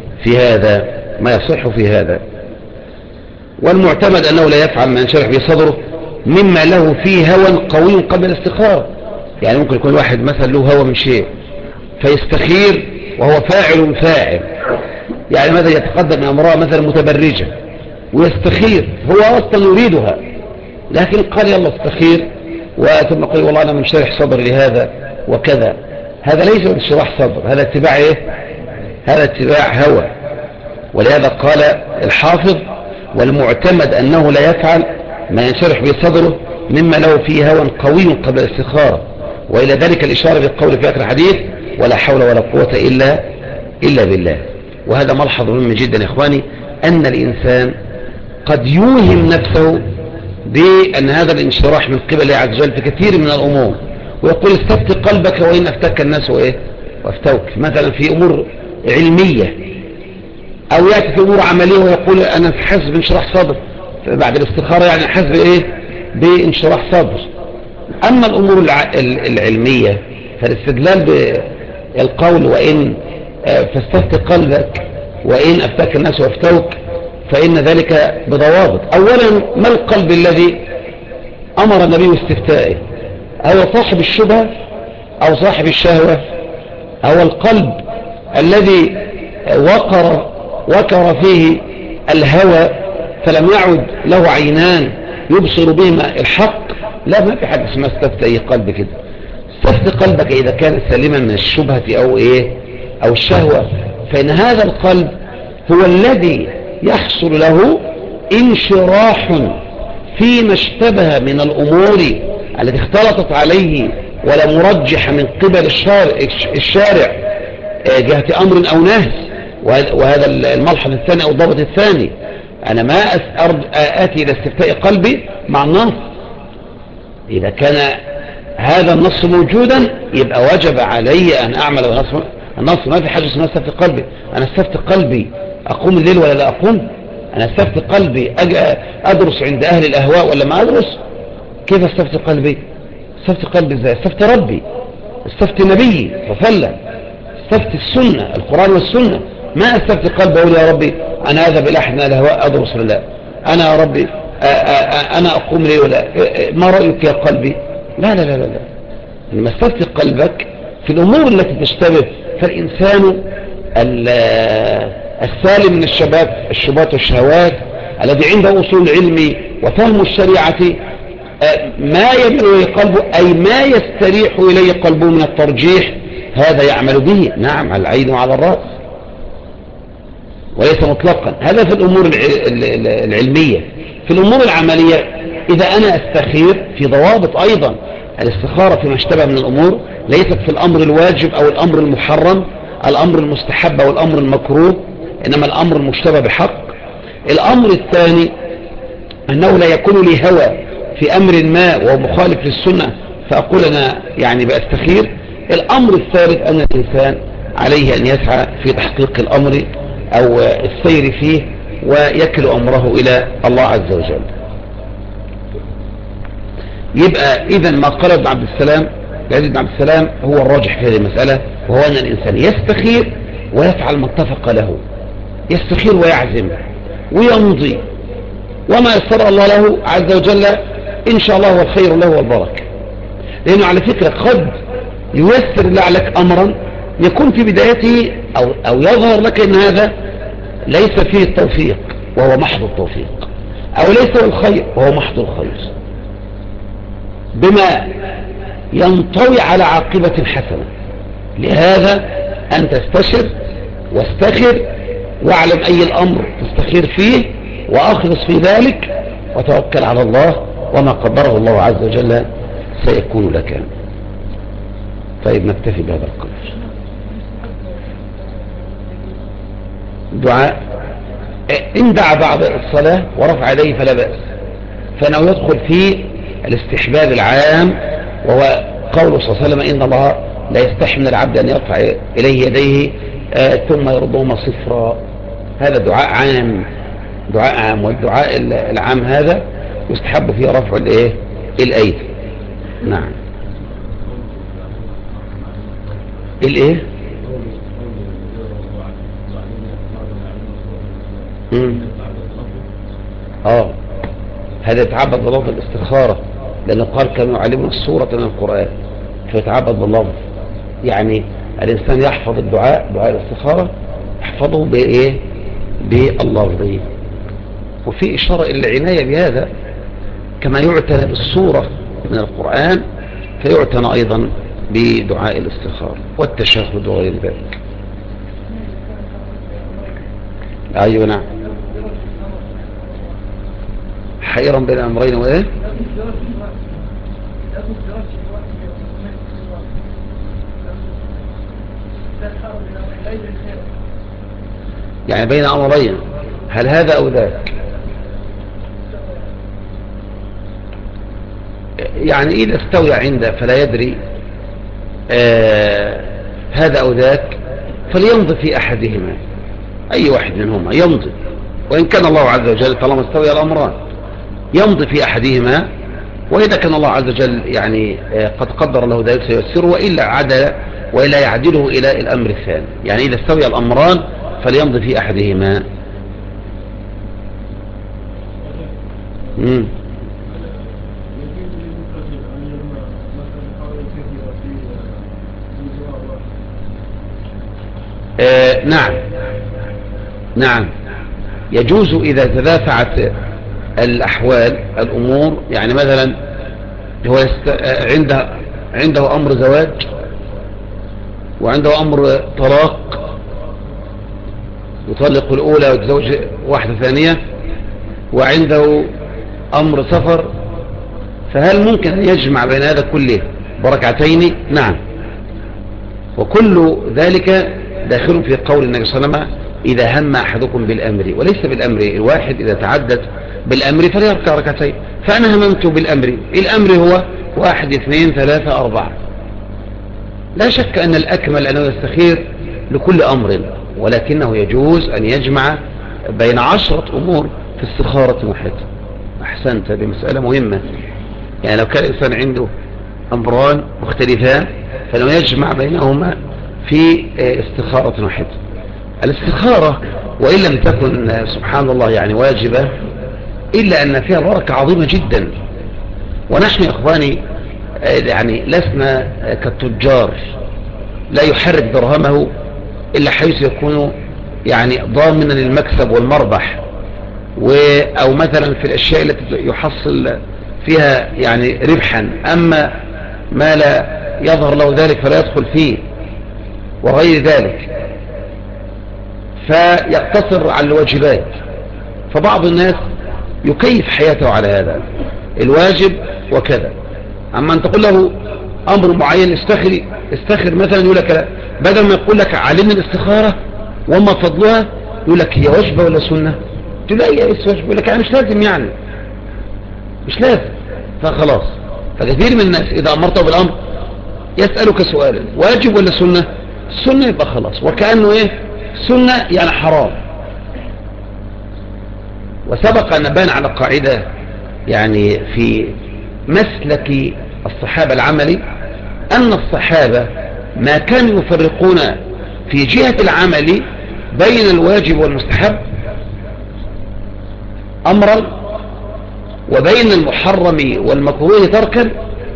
في هذا. والمعتمد أنه لا يفعل ما ينشرح به صدره مما له فيه هوى قوي قبل الاستخارة. يعني ممكن يكون واحد مثلا له هوى من شيء فيستخير وهو فاعل، يعني ماذا يتقدم من امرأة مثلا متبرجة ويستخير، هو أصلا يريدها لكن قال يلا استخير، ثم قال والله أنا منشرح صدر لهذا وكذا. هذا ليس انشراح صدر، هذا اتباع هذا اتباع هوى. ولهذا قال الحافظ: والمعتمد أنه لا يفعل ما ينشرح به صدره مما له فيه هوى قوي قبل الاستخارة. وإلى ذلك الإشارة بالقول في آخر الحديث: ولا حول ولا قوة إلا بالله. وهذا ملحظ مهم جدا يا إخواني، أن الإنسان قد يوهم نفسه بأن هذا الانشراح من قبل الله عز وجل في كثير من الأمور، ويقول استفت قلبك وإن أفتك الناس وافتوك، مثلا في أمور علمية، أو يأتي في أمور عملية ويقول أنا حاسس بانشراح صدر بعد الاستخارة، يعني حاسس بانشراح صدر. أما الأمور العلمية فالاستدلال بالقول وإن فاستفت قلبك وإن أفتك الناس وافتوك، فإن ذلك بضوابط. أولا، ما القلب الذي أمر النبي استفتائه؟ هو صاحب الشبهة أو صاحب الشهوة؟ أو القلب الذي وقر فيه الهوى فلم يعد له عينان يبصر بهما الحق؟ لا، ما في حد اسمه استفت أي قلب كده. استفت قلبك إذا كان سليما من الشبهة أو الشهوة، فإن هذا القلب هو الذي يحصل له انشراح فيما اشتبه من الأمور التي اختلطت عليه ولا مرجح من قبل الشارع جهة أمر أو نهي. وهذا الملحظ الثاني أو الضابط الثاني، أنا ما آتي إلى استفتاء قلبي مع النص. إذا كان هذا النص موجودا يبقى وجب علي أن أعمل النص. ما في حاجة اسمها استفتاء قلبي. أنا استفتاء قلبي أقوم الليل ولا لا أقوم؟ أنا استفتاء قلبي أدرس عند أهل الأهواء ولا ما أدرس؟ كيف استفتاء قلبي؟ استفتاء قلبي إزاي؟ استفتاء ربي، استفتاء نبي فصلى، استفتاء السنة القرآن والسنة. ما استفتاء قلبي أقول يا ربي أنا أذهب إلى أحد من الأهواء أدرس ولا لا؟ أنا يا ربي أنا أقوم لي ولا ما رأيك يا قلبي؟ لا لا لا لا لا. لما استفتاء قلبك في الأمور التي تشتبه، فالإنسان السالم من الشبهات والشهوات الذي عنده أصول العلم وفهم الشريعة، ما يميل إليه قلبه أي ما يستريح إليه قلبه من الترجيح، هذا يعمل به، نعم، على العين وعلى الرأس وليس مطلقا. هذا في الأمور العلمية. في الأمور العملية إذا أنا أستخير في ضوابط أيضا. الاستخارة فيما اشتبه من الأمور ليست في الأمر الواجب أو الأمر المحرم، الأمر المستحب أو الأمر المكروه، إنما الأمر المشتبه بحق. الأمر الثاني أنه لا يكون لي هوى في أمر ما وهو مخالف للسنة فأقول أنا يعني بأستخير. الأمر الثالث أن الإنسان عليه أن يسعى في تحقيق الأمر أو السير فيه ويكل أمره إلى الله عز وجل. يبقى إذن ما قال ابن عبد السلام العزيز بن عبد السلام هو الراجح في هذه المسألة، وهو أن الإنسان يستخير ويفعل ما اتفق له، يستخير ويعزم ويمضي، وما يسر الله له عز وجل إن شاء الله هو الخير له والبركة. لأنه على فكرة قد ييسر الله لك أمرا يكون في بدايته أو يظهر لك أن هذا ليس فيه التوفيق وهو محض التوفيق، أو ليس الخير وهو محض الخير، بما ينطوي على عاقبة حسنة. لهذا أن تستشر واستخر واعلم أي الأمر تستخير فيه وأخلص في ذلك وتوكل على الله، وما قدره الله عز وجل سيكون لك. طيب نكتفي بهذا القدر. دعاء إن دعا بعد الصلاة ورفع يديه فلا بأس، فإنه يدخل في الاستحباب العام، وهو قوله صلى الله عليه وسلم إن الله لا يستحي من العبد أن يرفع إليه يديه ثم يردهما صفرا. هذا دعاء عام، والدعاء العام هذا يستحب فيه رفع الأيدي. نعم. الايه؟ هذا يتعبد باللفظ الاستخارة، لأنه قال كانوا يعلمون السورة من القرآن، فيتعبد باللفظ. يعني الإنسان يحفظ دعاء الاستخارة يحفظه باللفظ. وفي إشارة إلى العناية بهذا، كما يعتنى بالسورة من القرآن فيعتنى أيضا بدعاء الاستخارة والتشهد وغير ذلك. أيوة نعم. حيرا بين أمرين وإيه؟ يعني بين أمرين، هل هذا أو ذاك؟ يعني إذا استوى عنده فلا يدري هذا أو ذاك فليمضي في أحدهما، أي واحد منهما يمضي، وإن كان الله عز وجل طالما استوى الأمران يمضي في أحدهما، وإذا كان الله عز وجل يعني قد قدر له ذلك سيسره، وإلا يعدله إلى الأمر الثاني. يعني إذا استوى الأمران فليمضي في أحدهما. نعم يجوز إذا تدافعت الأحوال الأمور، يعني مثلا هو عنده أمر زواج، وعنده أمر طلاق، يطلق الأولى ويتزوج واحدة ثانية، وعنده أمر سفر، فهل ممكن أن يجمع بين هذا كله بركعتين؟ نعم، وكل ذلك داخل في قول النبي صلى الله عليه وسلم إذا هم أحدكم بالأمر، وليس بالأمر الواحد، إذا تعدت بالأمر فليركع ركعتين. فأنا هممت بالأمر، الأمر هو 1 2 3 4. لا شك أن الأكمل أنه يستخير لكل أمر، ولكنه يجوز أن يجمع بين 10 أمور في استخارة واحدة. أحسنت، هذه مسألة مهمة. يعني لو كان الإنسان عنده أمران مختلفان فلو يجمع بينهما في استخارة واحدة. الاستخارة وإن لم تكن سبحان الله يعني واجبة، إلا أن فيها بركة عظيمة جدا. ونحن يا إخواني يعني لسنا كالتجار لا يحرك درهمه إلا حيث يكون يعني ضامنا للمكسب والمربح، أو مثلا في الأشياء التي يحصل فيها يعني ربحا، أما ما لا يظهر له ذلك فلا يدخل فيه وغير ذلك، فيقتصر على الواجبات. فبعض الناس يكيف حياته على هذا الواجب وكذا، أما أن تقول له أمر معين استخر مثلا، يقول لك لا، بدل ما يقول لك علمني الاستخارة وما فضلها، يقول لك هي واجبة ولا سنة؟ تقول لا هي واجبة، يقول لك يعني مش لازم، يعني مش لازم، فخلاص. فكثير من الناس إذا أمرته بالأمر يسألك سؤالا واجب ولا سنة؟ السنة يبقى خلاص، وكأنه إيه سنة يعني حرام. وسبق أن نبان على قاعدة يعني في مسلك الصحابة العملي، أن الصحابة ما كانوا يفرقون في جهة العمل بين الواجب والمستحب أمرا، وبين المحرم والمكروه تركا،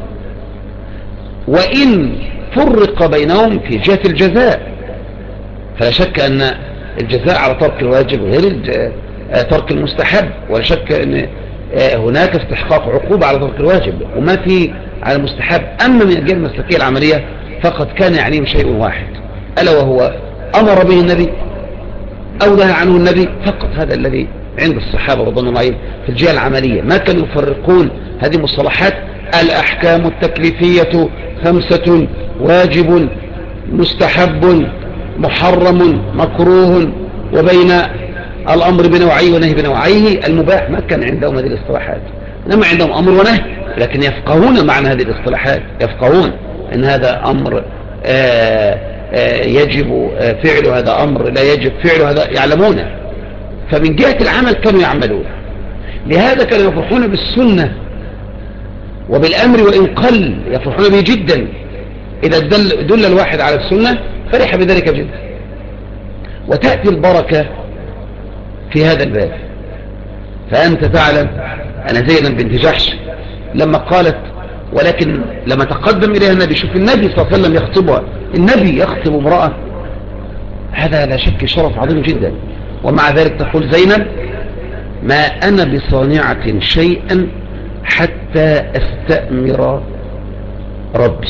وإن فرق بينهم في جهة الجزاء. فلا شك أن الجزاء على ترك الواجب غير ترك المستحب، ولا شك أن هناك استحقاق عقوبة على ترك الواجب وما في على المستحب. أما من الجهة المسلكية العملية فقد كان يعنيهم شيء واحد، ألا وهو أمر به النبي أو نهى عنه النبي فقط. هذا الذي عند الصحابة رضي الله عنهم في الجهة العملية. ما كانوا يفرقون هذه المصطلحات: الأحكام التكليفية 5، واجب، مستحب، محرم، مكروه، وبين الأمر بنوعيه ونهي بنوعيه المباح. ما كان عندهم هذه الاصطلاحات، إنما عندهم أمر ونهي، لكن يفقهون معنى هذه الاصطلاحات، يفقهون أن هذا أمر يجب فعله، هذا أمر لا يجب فعله، هذا يعلمونه. فمن جهة العمل كانوا يعملون. لهذا كانوا يفرحون بالسنة وبالأمر، وإن قل يفرحون به جدا. إذا دل الواحد على السنة فرح بذلك جدا. وتأتي البركة في هذا الباب. فأنت تعلم أن زينب بنت جحش لما قالت، ولكن لما تقدم إليها النبي، شوف النبي صلى الله عليه وسلم يخطبها، النبي يخطب امرأة، هذا لا شك شرف عظيم جدا. ومع ذلك تقول زينب: ما أنا بصانعة شيئا حتى أستأمر ربي.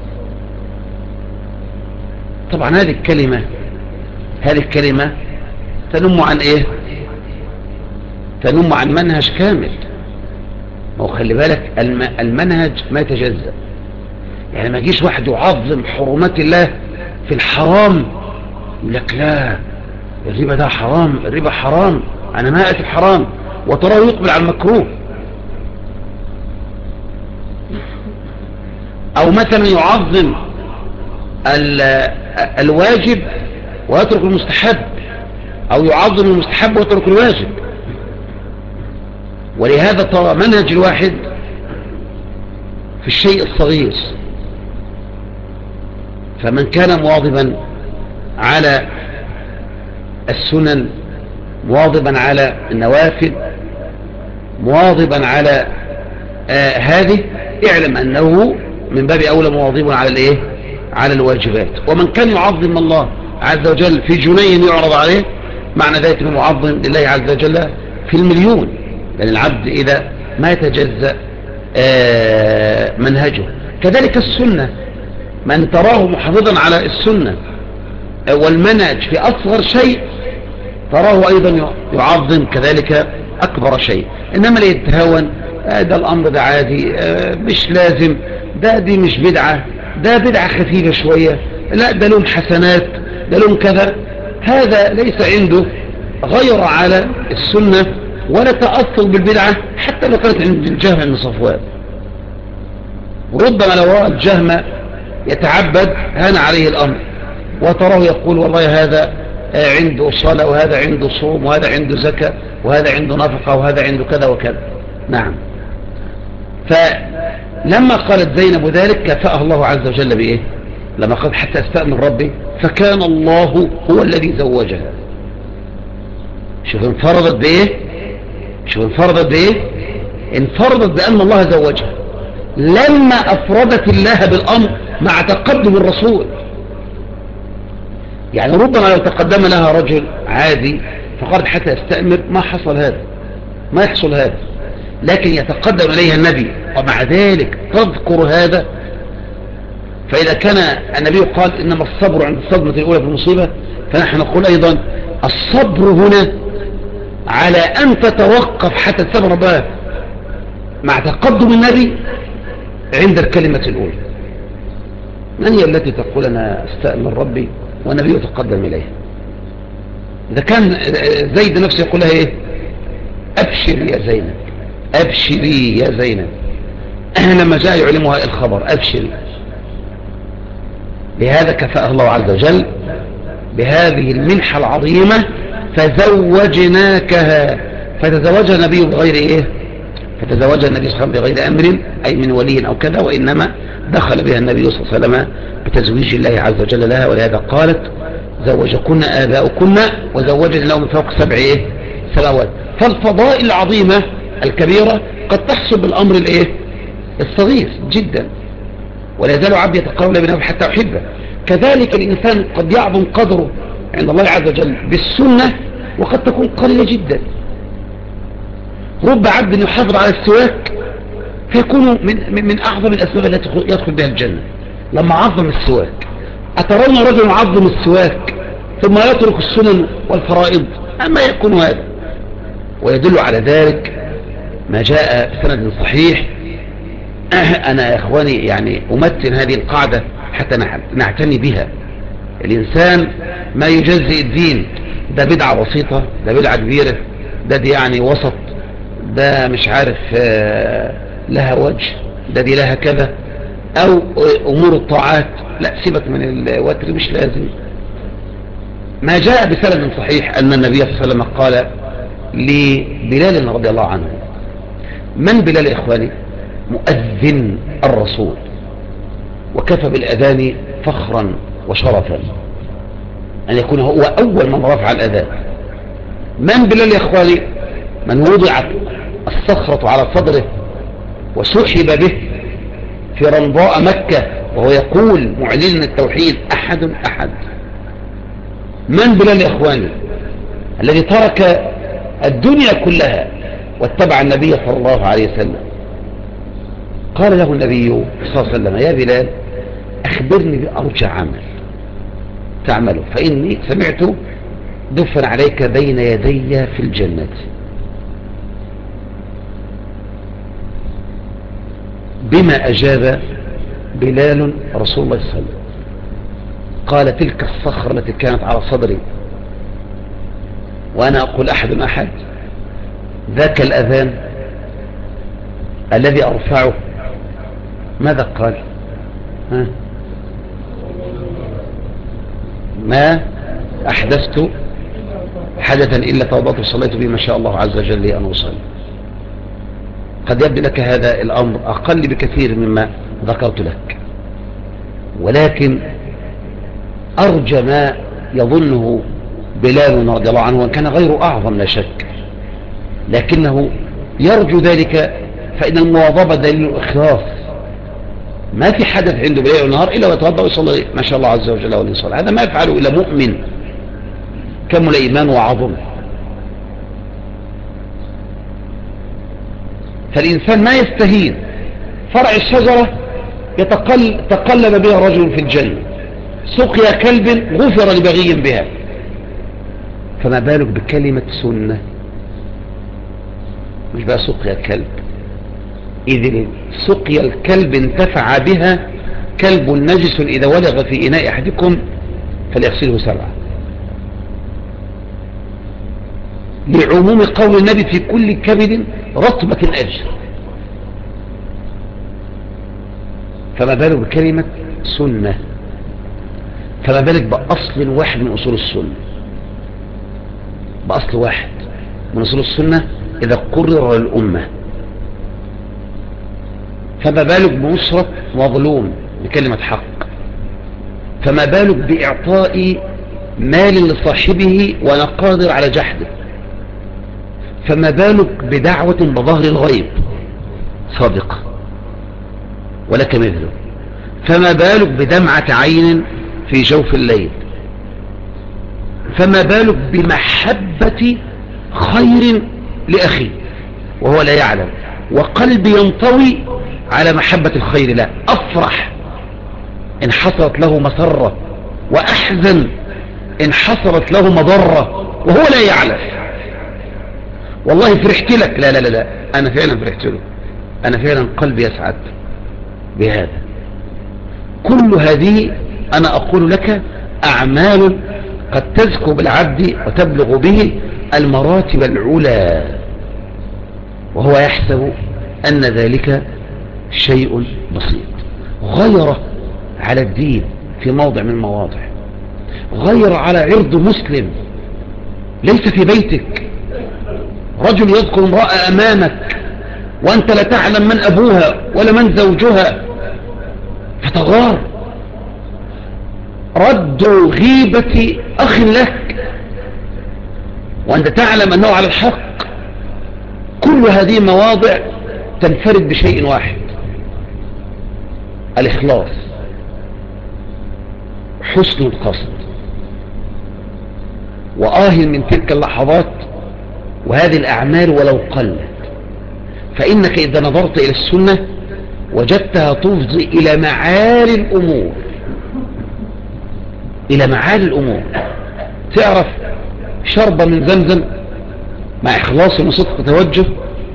طبعا هذه الكلمة تنم عن ايه؟ تنم عن منهج كامل. وخلي بالك المنهج ما يتجزأ. يعني ما يجيش واحد يعظم حرمات الله في الحرام يقول لك لا، الربا ده حرام، الربا حرام، أنا ما أتي حرام، وتراه يقبل على المكروه. أو مثلا يعظم الواجب ويترك المستحب، أو يعظم المستحب ويترك الواجب. ولهذا ترى منهج الواحد في الشيء الصغير، فمن كان مواظبا على السنن، مواظبا على النوافل، مواظبا على هذه، اعلم أنه من باب أولى مواظب على الايه، على الواجبات. ومن كان يعظم الله عز وجل في جنيه يعرض عليه، معنى ذلك انه معظم لله عز وجل في المليون. لأن العبد إذا ما يتجزأ منهجه. كذلك السنة، من تراه محافظا على السنة والمنهج في أصغر شيء تراه أيضا يعظم كذلك أكبر شيء. إنما لا يتهاون، ده الأمر ده عادي، مش لازم، دي مش بدعة، ده بدعة خفيفة شوية، لا ده لهم حسنات، ده لهم كذا. هذا ليس عنده غير على السنة ولا تأثر بالبدعة، حتى لو كانت عند الجهم بن صفوان. ربما لو رأى الجهم يتعبد هان عليه الأمر، وتراه يقول والله هذا عنده صلاة، وهذا عنده صوم، وهذا عنده زكاة، وهذا عنده نفقة، وهذا عنده كذا وكذا. نعم. فلما قالت زينب ذلك كفأها الله عز وجل بإيه؟ لما قالت حتى استأمن ربي فكان الله هو الذي زوجها. شوف انفرضت بإيه؟ شوف انفرضت بإيه؟ انفرضت بأن الله زوجها لما أفردت الله بالأمر مع تقدم الرسول. يعني ربما لو تقدم لها رجل عادي فقالت حتى استأمر، ما حصل هذا، ما يحصل هذا، لكن يتقدم إليها النبي ومع ذلك تذكر هذا. فإذا كان النبي قال إنما الصبر عند الصدمة الأولى في المصيبة، فنحن نقول أيضا الصبر هنا على أن تتوقف حتى تستمر ربها مع تقدم النبي عند الكلمة الأولى. من هي التي تقول أنا استأمن ربي والنبي يتقدم إليه؟ إذا كان زيد نفسه يقول لها إيه؟ أبشري يا زينب، أبشري يا زينب، لما جاء يعلمها الخبر أبشري. لهذا كفأه الله عز وجل بهذه المنحة العظيمة فزوجناكها. فتزوجها النبي بغير إيه؟ فتزوجها النبي صلى الله عليه وسلم بغير أمر، أي من ولي أو كذا، وإنما دخل بها النبي صلى الله عليه وسلم بتزويج الله عز وجل لها. ولهذا قالت زوجكن آباؤكن وزوجنا له من فوق 7 سماوات. فالفضائل العظيمة الكبيرة قد تحصل بالأمر الإيه؟ الصغير جدا. ولا يزال عبد يتقرب بنفسه حتى أحبه. كذلك الإنسان قد يعظم قدره عند الله عز وجل بالسنة وقد تكون قليلة جدا. رب عبد يحافظ على السواك فيكون من أعظم الأسباب التي يدخل بها الجنة لما عظم السواك. أترون رجل يعظم السواك ثم يترك السنن والفرائض؟ أما يكون هذا. ويدل على ذلك ما جاء بسند صحيح. أنا يا إخواني يعني أمتن هذه القاعدة حتى نعتني بها. الإنسان ما يجزئ الدين، ده بدعة بسيطة، ده بدعة كبيرة، ده يعني وسط، ده مش عارف لها وجه، ده دي لها كذا، أو أمور الطاعات لا سيبك من الوتر مش لازم. ما جاء بسند صحيح أن النبي صلى الله عليه وسلم قال لبلال رضي الله عنه. من بلال إخواني؟ مؤذن الرسول، وكفى بالأذان فخرا وشرفا أن يكون هو أول من رفع الأذان. من بلال يا إخواني؟ من وضعت الصخرة على صدره وسحب به في رمضاء مكة وهو يقول معلن التوحيد أحد أحد. من بلال يا إخواني؟ الذي ترك الدنيا كلها واتبع النبي صلى الله عليه وسلم. قال له النبي صلى الله عليه وسلم يا بلال أخبرني بأرجى عمل تعمله فإني سمعت دفن عليك بين يدي في الجنة. بما أجاب بلال رسول الله صلى الله عليه وسلم؟ قال تلك الصخرة التي كانت على صدري وأنا أقول أحد ذاك الأذان الذي أرفعه ماذا قال؟ ما أحدثت حدثا إلا توضأت وصليت به ما شاء الله عز وجل لي أن أصلي. قد يبدو لك هذا الأمر أقل بكثير مما ذكرت لك، ولكن أرجى ما يظنه بلال رضي الله عنه، وإن كان غير أعظم لا شك، لكنه يرجو ذلك، فإن المواظبة دليل الإخلاص. ما في حدث عنده بليل ونهار إلا ويتوضأ ويصلي ما شاء الله عز وجل ويصلي. هذا ما يفعله إلا مؤمن كمل إيمان وعظم. فالإنسان ما يستهين. فرع الشجرة تقلب بها رجل في الجنة، سقيا كلب غفر لبغي بها، فما بالك بكلمة سنة؟ مش بقى سقيا كلب، إذ سقيا الكلب انتفع بها كلب نجس إذا ولغ في إناء أحدكم فليغسله 7، لعموم قول النبي في كل كبد رطبة أجر. فما بالك بكلمة سنة؟ فما بالك بأصل واحد من أصول السنة، بأصل واحد من أصول السنة إذا قرر للأمة. فما بالك بنصرة مظلوم بكلمة حق؟ فما بالك بإعطاء مال لصاحبه وأنا قادر على جحده؟ فما بالك بدعوة بظهر الغيب صادقة ولك مثله؟ فما بالك بدمعة عين في جوف الليل؟ فما بالك بمحبة خير لأخي وهو لا يعلم، وقلبي ينطوي على محبة الخير، لا أفرح إن حصلت له مسرة وأحزن إن حصلت له مضرة وهو لا يعلم. والله فرحت لك، لا لا لا لا، أنا فعلا فرحت له، أنا فعلا قلبي يسعد بهذا. كل هذه أنا أقول لك أعمال قد تزكو بالعبد وتبلغ به المراتب العلى، وهو يحسب أن ذلك شيء بسيط. غير على الدين في موضع من المواضع، غير على عرض مسلم ليس في بيتك. رجل يذكر امرأة أمامك وأنت لا تعلم من أبوها ولا من زوجها فتغار. رد غيبة أخ لك وأنت تعلم أنه على الحق. كل هذه مواضع تنفرد بشيء واحد: الإخلاص، حسن القصد. وآهل من تلك اللحظات وهذه الأعمال ولو قلت، فإنك إذا نظرت إلى السنة وجدتها تفضي إلى معالي الأمور، إلى معالي الأمور. تعرف شربة من زمزم مع إخلاص وصدق توجه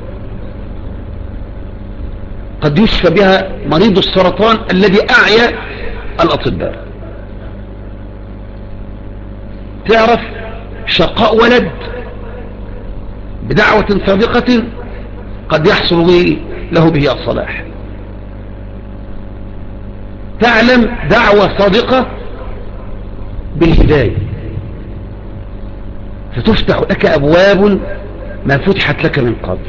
قد يشفى بها مريض السرطان الذي أعيا الأطباء. تعرف شقاء ولد بدعوة صادقة قد يحصل له به الصلاح. تعلم دعوة صادقة بالهداية فتفتح لك أبواب ما فتحت لك من قبل.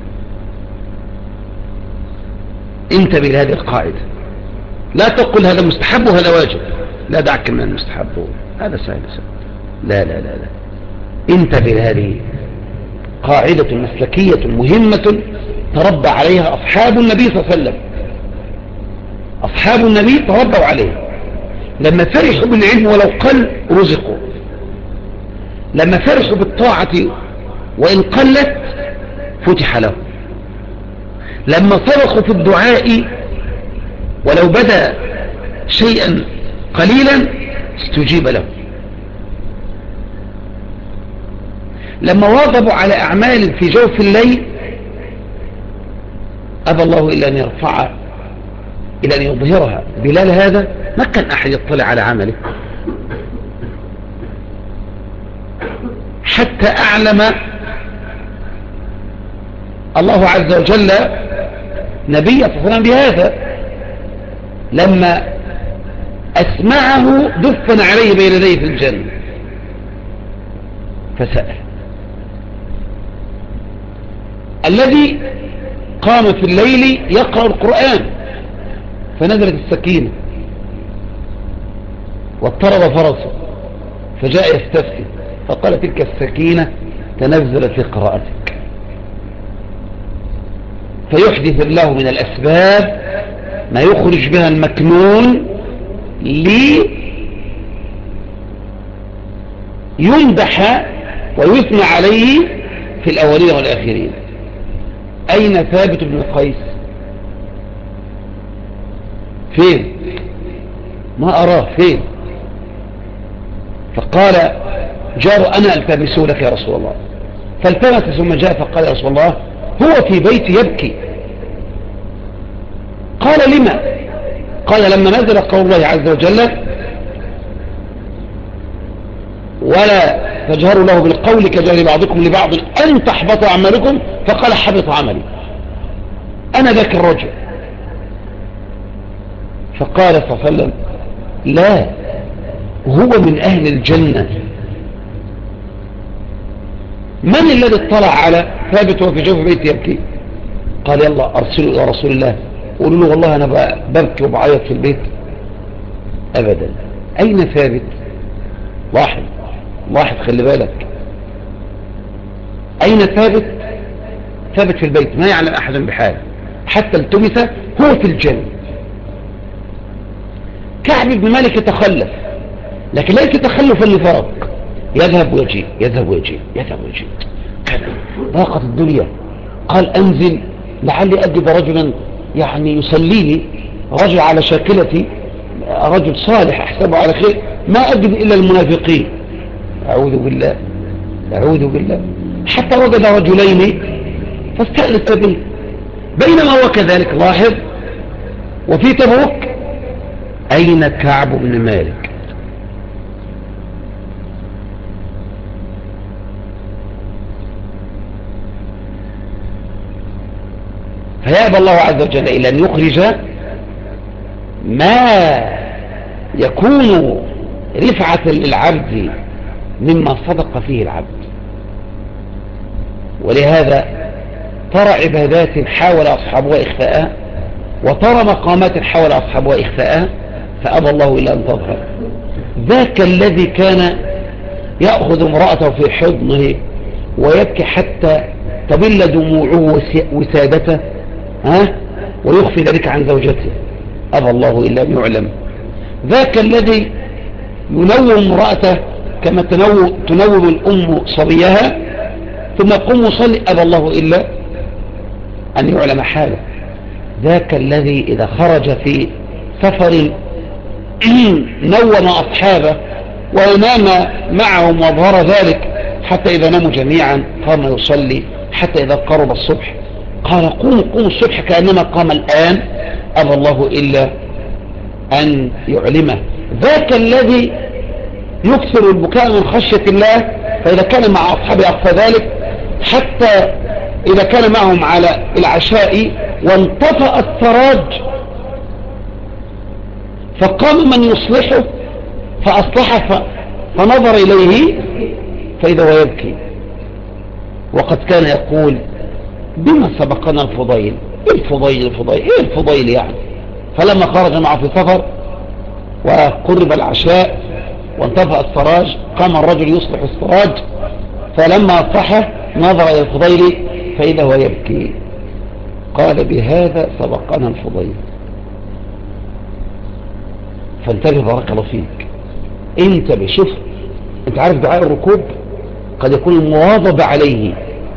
انتبه لهذه القاعدة، لا تقل هذا مستحب وهذا واجب، لا، دعك من المستحب هذا سهل. لا لا لا لا، انتبه لهذه قاعدة مسلكية مهمة تربى عليها أصحاب النبي صلى الله عليه وسلم. أصحاب النبي تربوا عليه، لما فرحوا بالعلم ولو قل رزقوا، لما فرحوا بالطاعة وإن قلت فتح له، لما صرخوا في الدعاء ولو بدا شيئا قليلا استجيب له، لما واظبوا على أعمال في جوف الليل أبى الله إلا أن يرفع إلى أن يظهرها. بلال هذا ما كان أحد يطلع على عمله، حتى أعلم الله عز وجل نبي صلى الله عليه وسلم بهذا لما أسمعه دفن عليه بين يديه في الجنة فسأل الذي قام في الليل يقرأ القرآن فنزلت السكينة واضطرب فرسه فجاء يستفتي فقال تلك السكينة تنزل في قراءتك فيحدث الله من الأسباب ما يخرج بها المكنون ليمدح ويثنى عليه في الأولين والآخرين. أين ثابت بن قيس؟ فين؟ ما أراه فين؟ فقال جار أنا التمس لك يا رسول الله، فالتمس ثم جاء فقال يا رسول الله هو في بيتي يبكي. قال لما؟ قال لما نزل قول الله عز وجل ولا تجهروا له بالقول كجهر بعضكم لبعض أن تحبط أعمالكم، فقال حبط عملي أنا ذاك الرجل. فقال صلى الله عليه وسلم لا هو من أهل الجنة. من الذي اطلع على ثابت وفي جوف بيتي يبكي؟ قال يلا أرسلوا إلى رسول الله قولوا له والله أنا ببكي وبعيط في البيت. أبدا. أين ثابت؟ لاحظ خلي بالك، أين ثابت؟ ثابت في البيت ما يعلم أحد بحال حتى التمس هو في الجنة. كعب بن مالك يتخلف لكن ليس تخلفا لفرق، يذهب ويجيء يذهب ويجيء يذهب ويجيء كان ضاقت الدنيا. قال أنزل لعلي أجد رجلا يعني يسليني، رجل على شاكلتي رجل صالح أحسبه على خير، ما أجد إلا المنافقين. أعوذ بالله أعوذ بالله. حتى وجد رجلين فاستأنس به بينما هو كذلك. لاحظ وفي تبوك أين كعب بن مالك؟ فيأبى الله عز وجل إلى أن يخرج ما يكون رفعة للعبد مما صدق فيه العبد. ولهذا ترى عبادات حاول أصحابها إخفاءها وترى مقامات حاول أصحابها إخفاءها فأبى الله إلا أن تظهر. ذاك الذي كان يأخذ امرأته في حضنه ويبكي حتى تبل دموعه وسادته ويخفي ذلك عن زوجته، أبى الله إلا أن يعلم. ذاك الذي ينوم امرأته كما تنوم الأم صبيها ثم يقوم يصلي، أبى الله إلا أن يعلم حاله. ذاك الذي إذا خرج في سفر نوم أصحابه ونام معهم وظهر ذلك حتى إذا ناموا جميعا قام يصلي حتى إذا قرب الصبح قال قوموا الصبح كأنما قام الآن، أبى الله إلا أن يعلمه. ذاك الذي يكثر البكاء من خشية الله فإذا كان مع أصحابه أخفى ذلك حتى إذا كان معهم على العشاء وانطفأ السراج فقام من يصلحه فأصلحه فنظر إليه فإذا هو يبكي وقد كان يقول بما سبقنا الفضيل. إيه الفضيل يعني؟ فلما خرج معه في سفر وقرب العشاء وانطفأ السراج قام الرجل يصلح السراج فلما أصلحه نظر إلى الفضيل فإذا هو يبكي. قال بهذا سبقنا الفضيل. فانتبه بارك الله فيك، انتبه. شوف انت عارف دعاء الركوب قد يكون المواظب عليه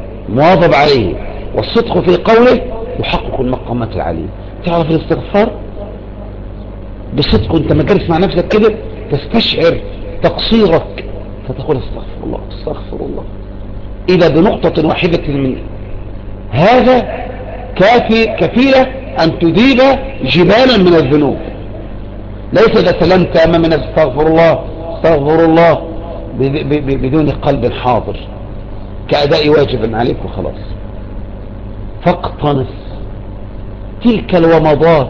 والصدق في قوله يحقق المقامات العالية. تعرف الاستغفار بصدق، انت ما جالس مع نفسك كده تستشعر تقصيرك فتقول استغفر الله إذا بنقطة واحدة منه، هذا كفيلة أن تذيب جبالا من الذنوب. ليس إذا سلمت أمام الناس استغفر الله بدون قلب حاضر كأداء واجب عليك وخلاص. فاقتنص تلك الومضات،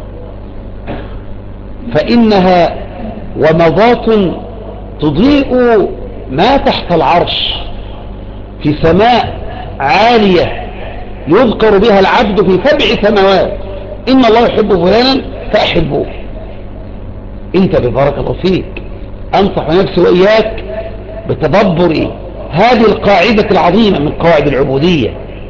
فإنها ومضات تضيء ما تحت العرش في سماء عالية يذكر بها العبد في 7 سماوات. إن الله يحب فلانا فأحبوه. انت ببارك الله فيك أنصح نفسي وإياك بتدبر هذه القاعدة العظيمة من قواعد العبودية.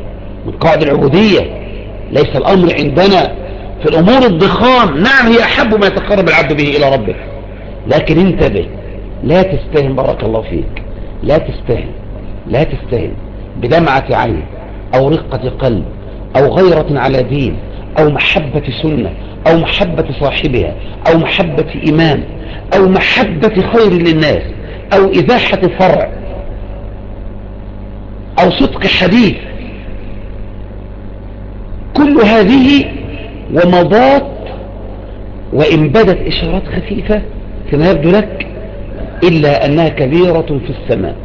ليس الأمر عندنا في الأمور الضخام، نعم هي أحب ما يتقرب العبد به إلى ربه، لكن انتبه لا تستهن بارك الله فيك، لا تستهن بدمعة عين أو رقة قلب أو غيرة على دين أو محبة سنة أو محبة صاحبها أو محبة إمام أو محبة خير للناس أو إزاحة فرع أو صدق حديث. كل هذه ومضات، وإن بدت إشارات خفيفة كما يبدو لك إلا أنها كبيرة في السماء.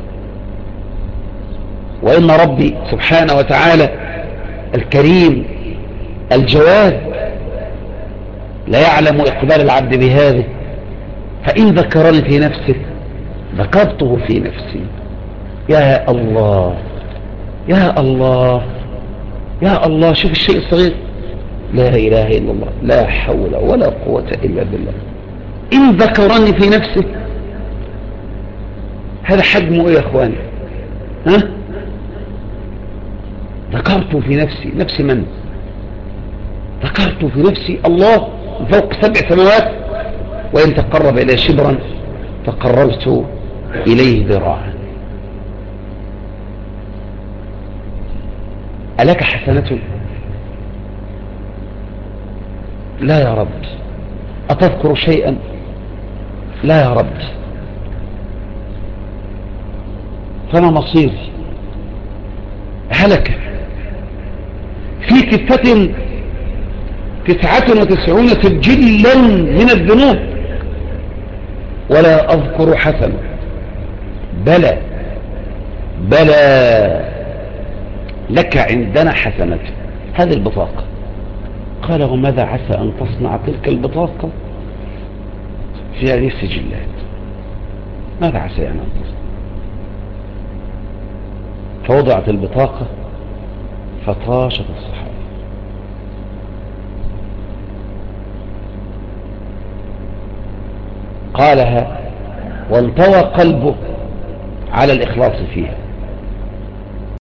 وإن ربي سبحانه وتعالى الكريم الجواد لا يعلم إقبال العبد بهذه. فإن ذكرني في نفسه ذكرته في نفسي. يا الله يا الله يا الله، شوف الشيء الصغير، لا إله إلا الله، لا حول ولا قوة إلا بالله. إن ذكرني في نفسه، هذا حجمه إيه يا أخواني؟ ذكرت في نفسي. نفسي من؟ ذكرت في نفسي الله فوق 7 سماوات. وإن تقرب إلى شبرا فقربت إليه ذراعا. ألك حسنة؟ لا يا رب. أتذكر شيئا؟ لا يا رب. فما مصيري؟ هلك في كفة 99 سجلا من الذنوب ولا أذكر حسنة. بلى لك عندنا حسنة، هذه البطاقة. قال وماذا عسى أن تصنع تلك البطاقة في هذه السجلات؟ ماذا عسى يعني أن تصنع؟ فوضعت البطاقة فطاشت الصحابة. قالها وانطوى قلبه على الإخلاص فيها.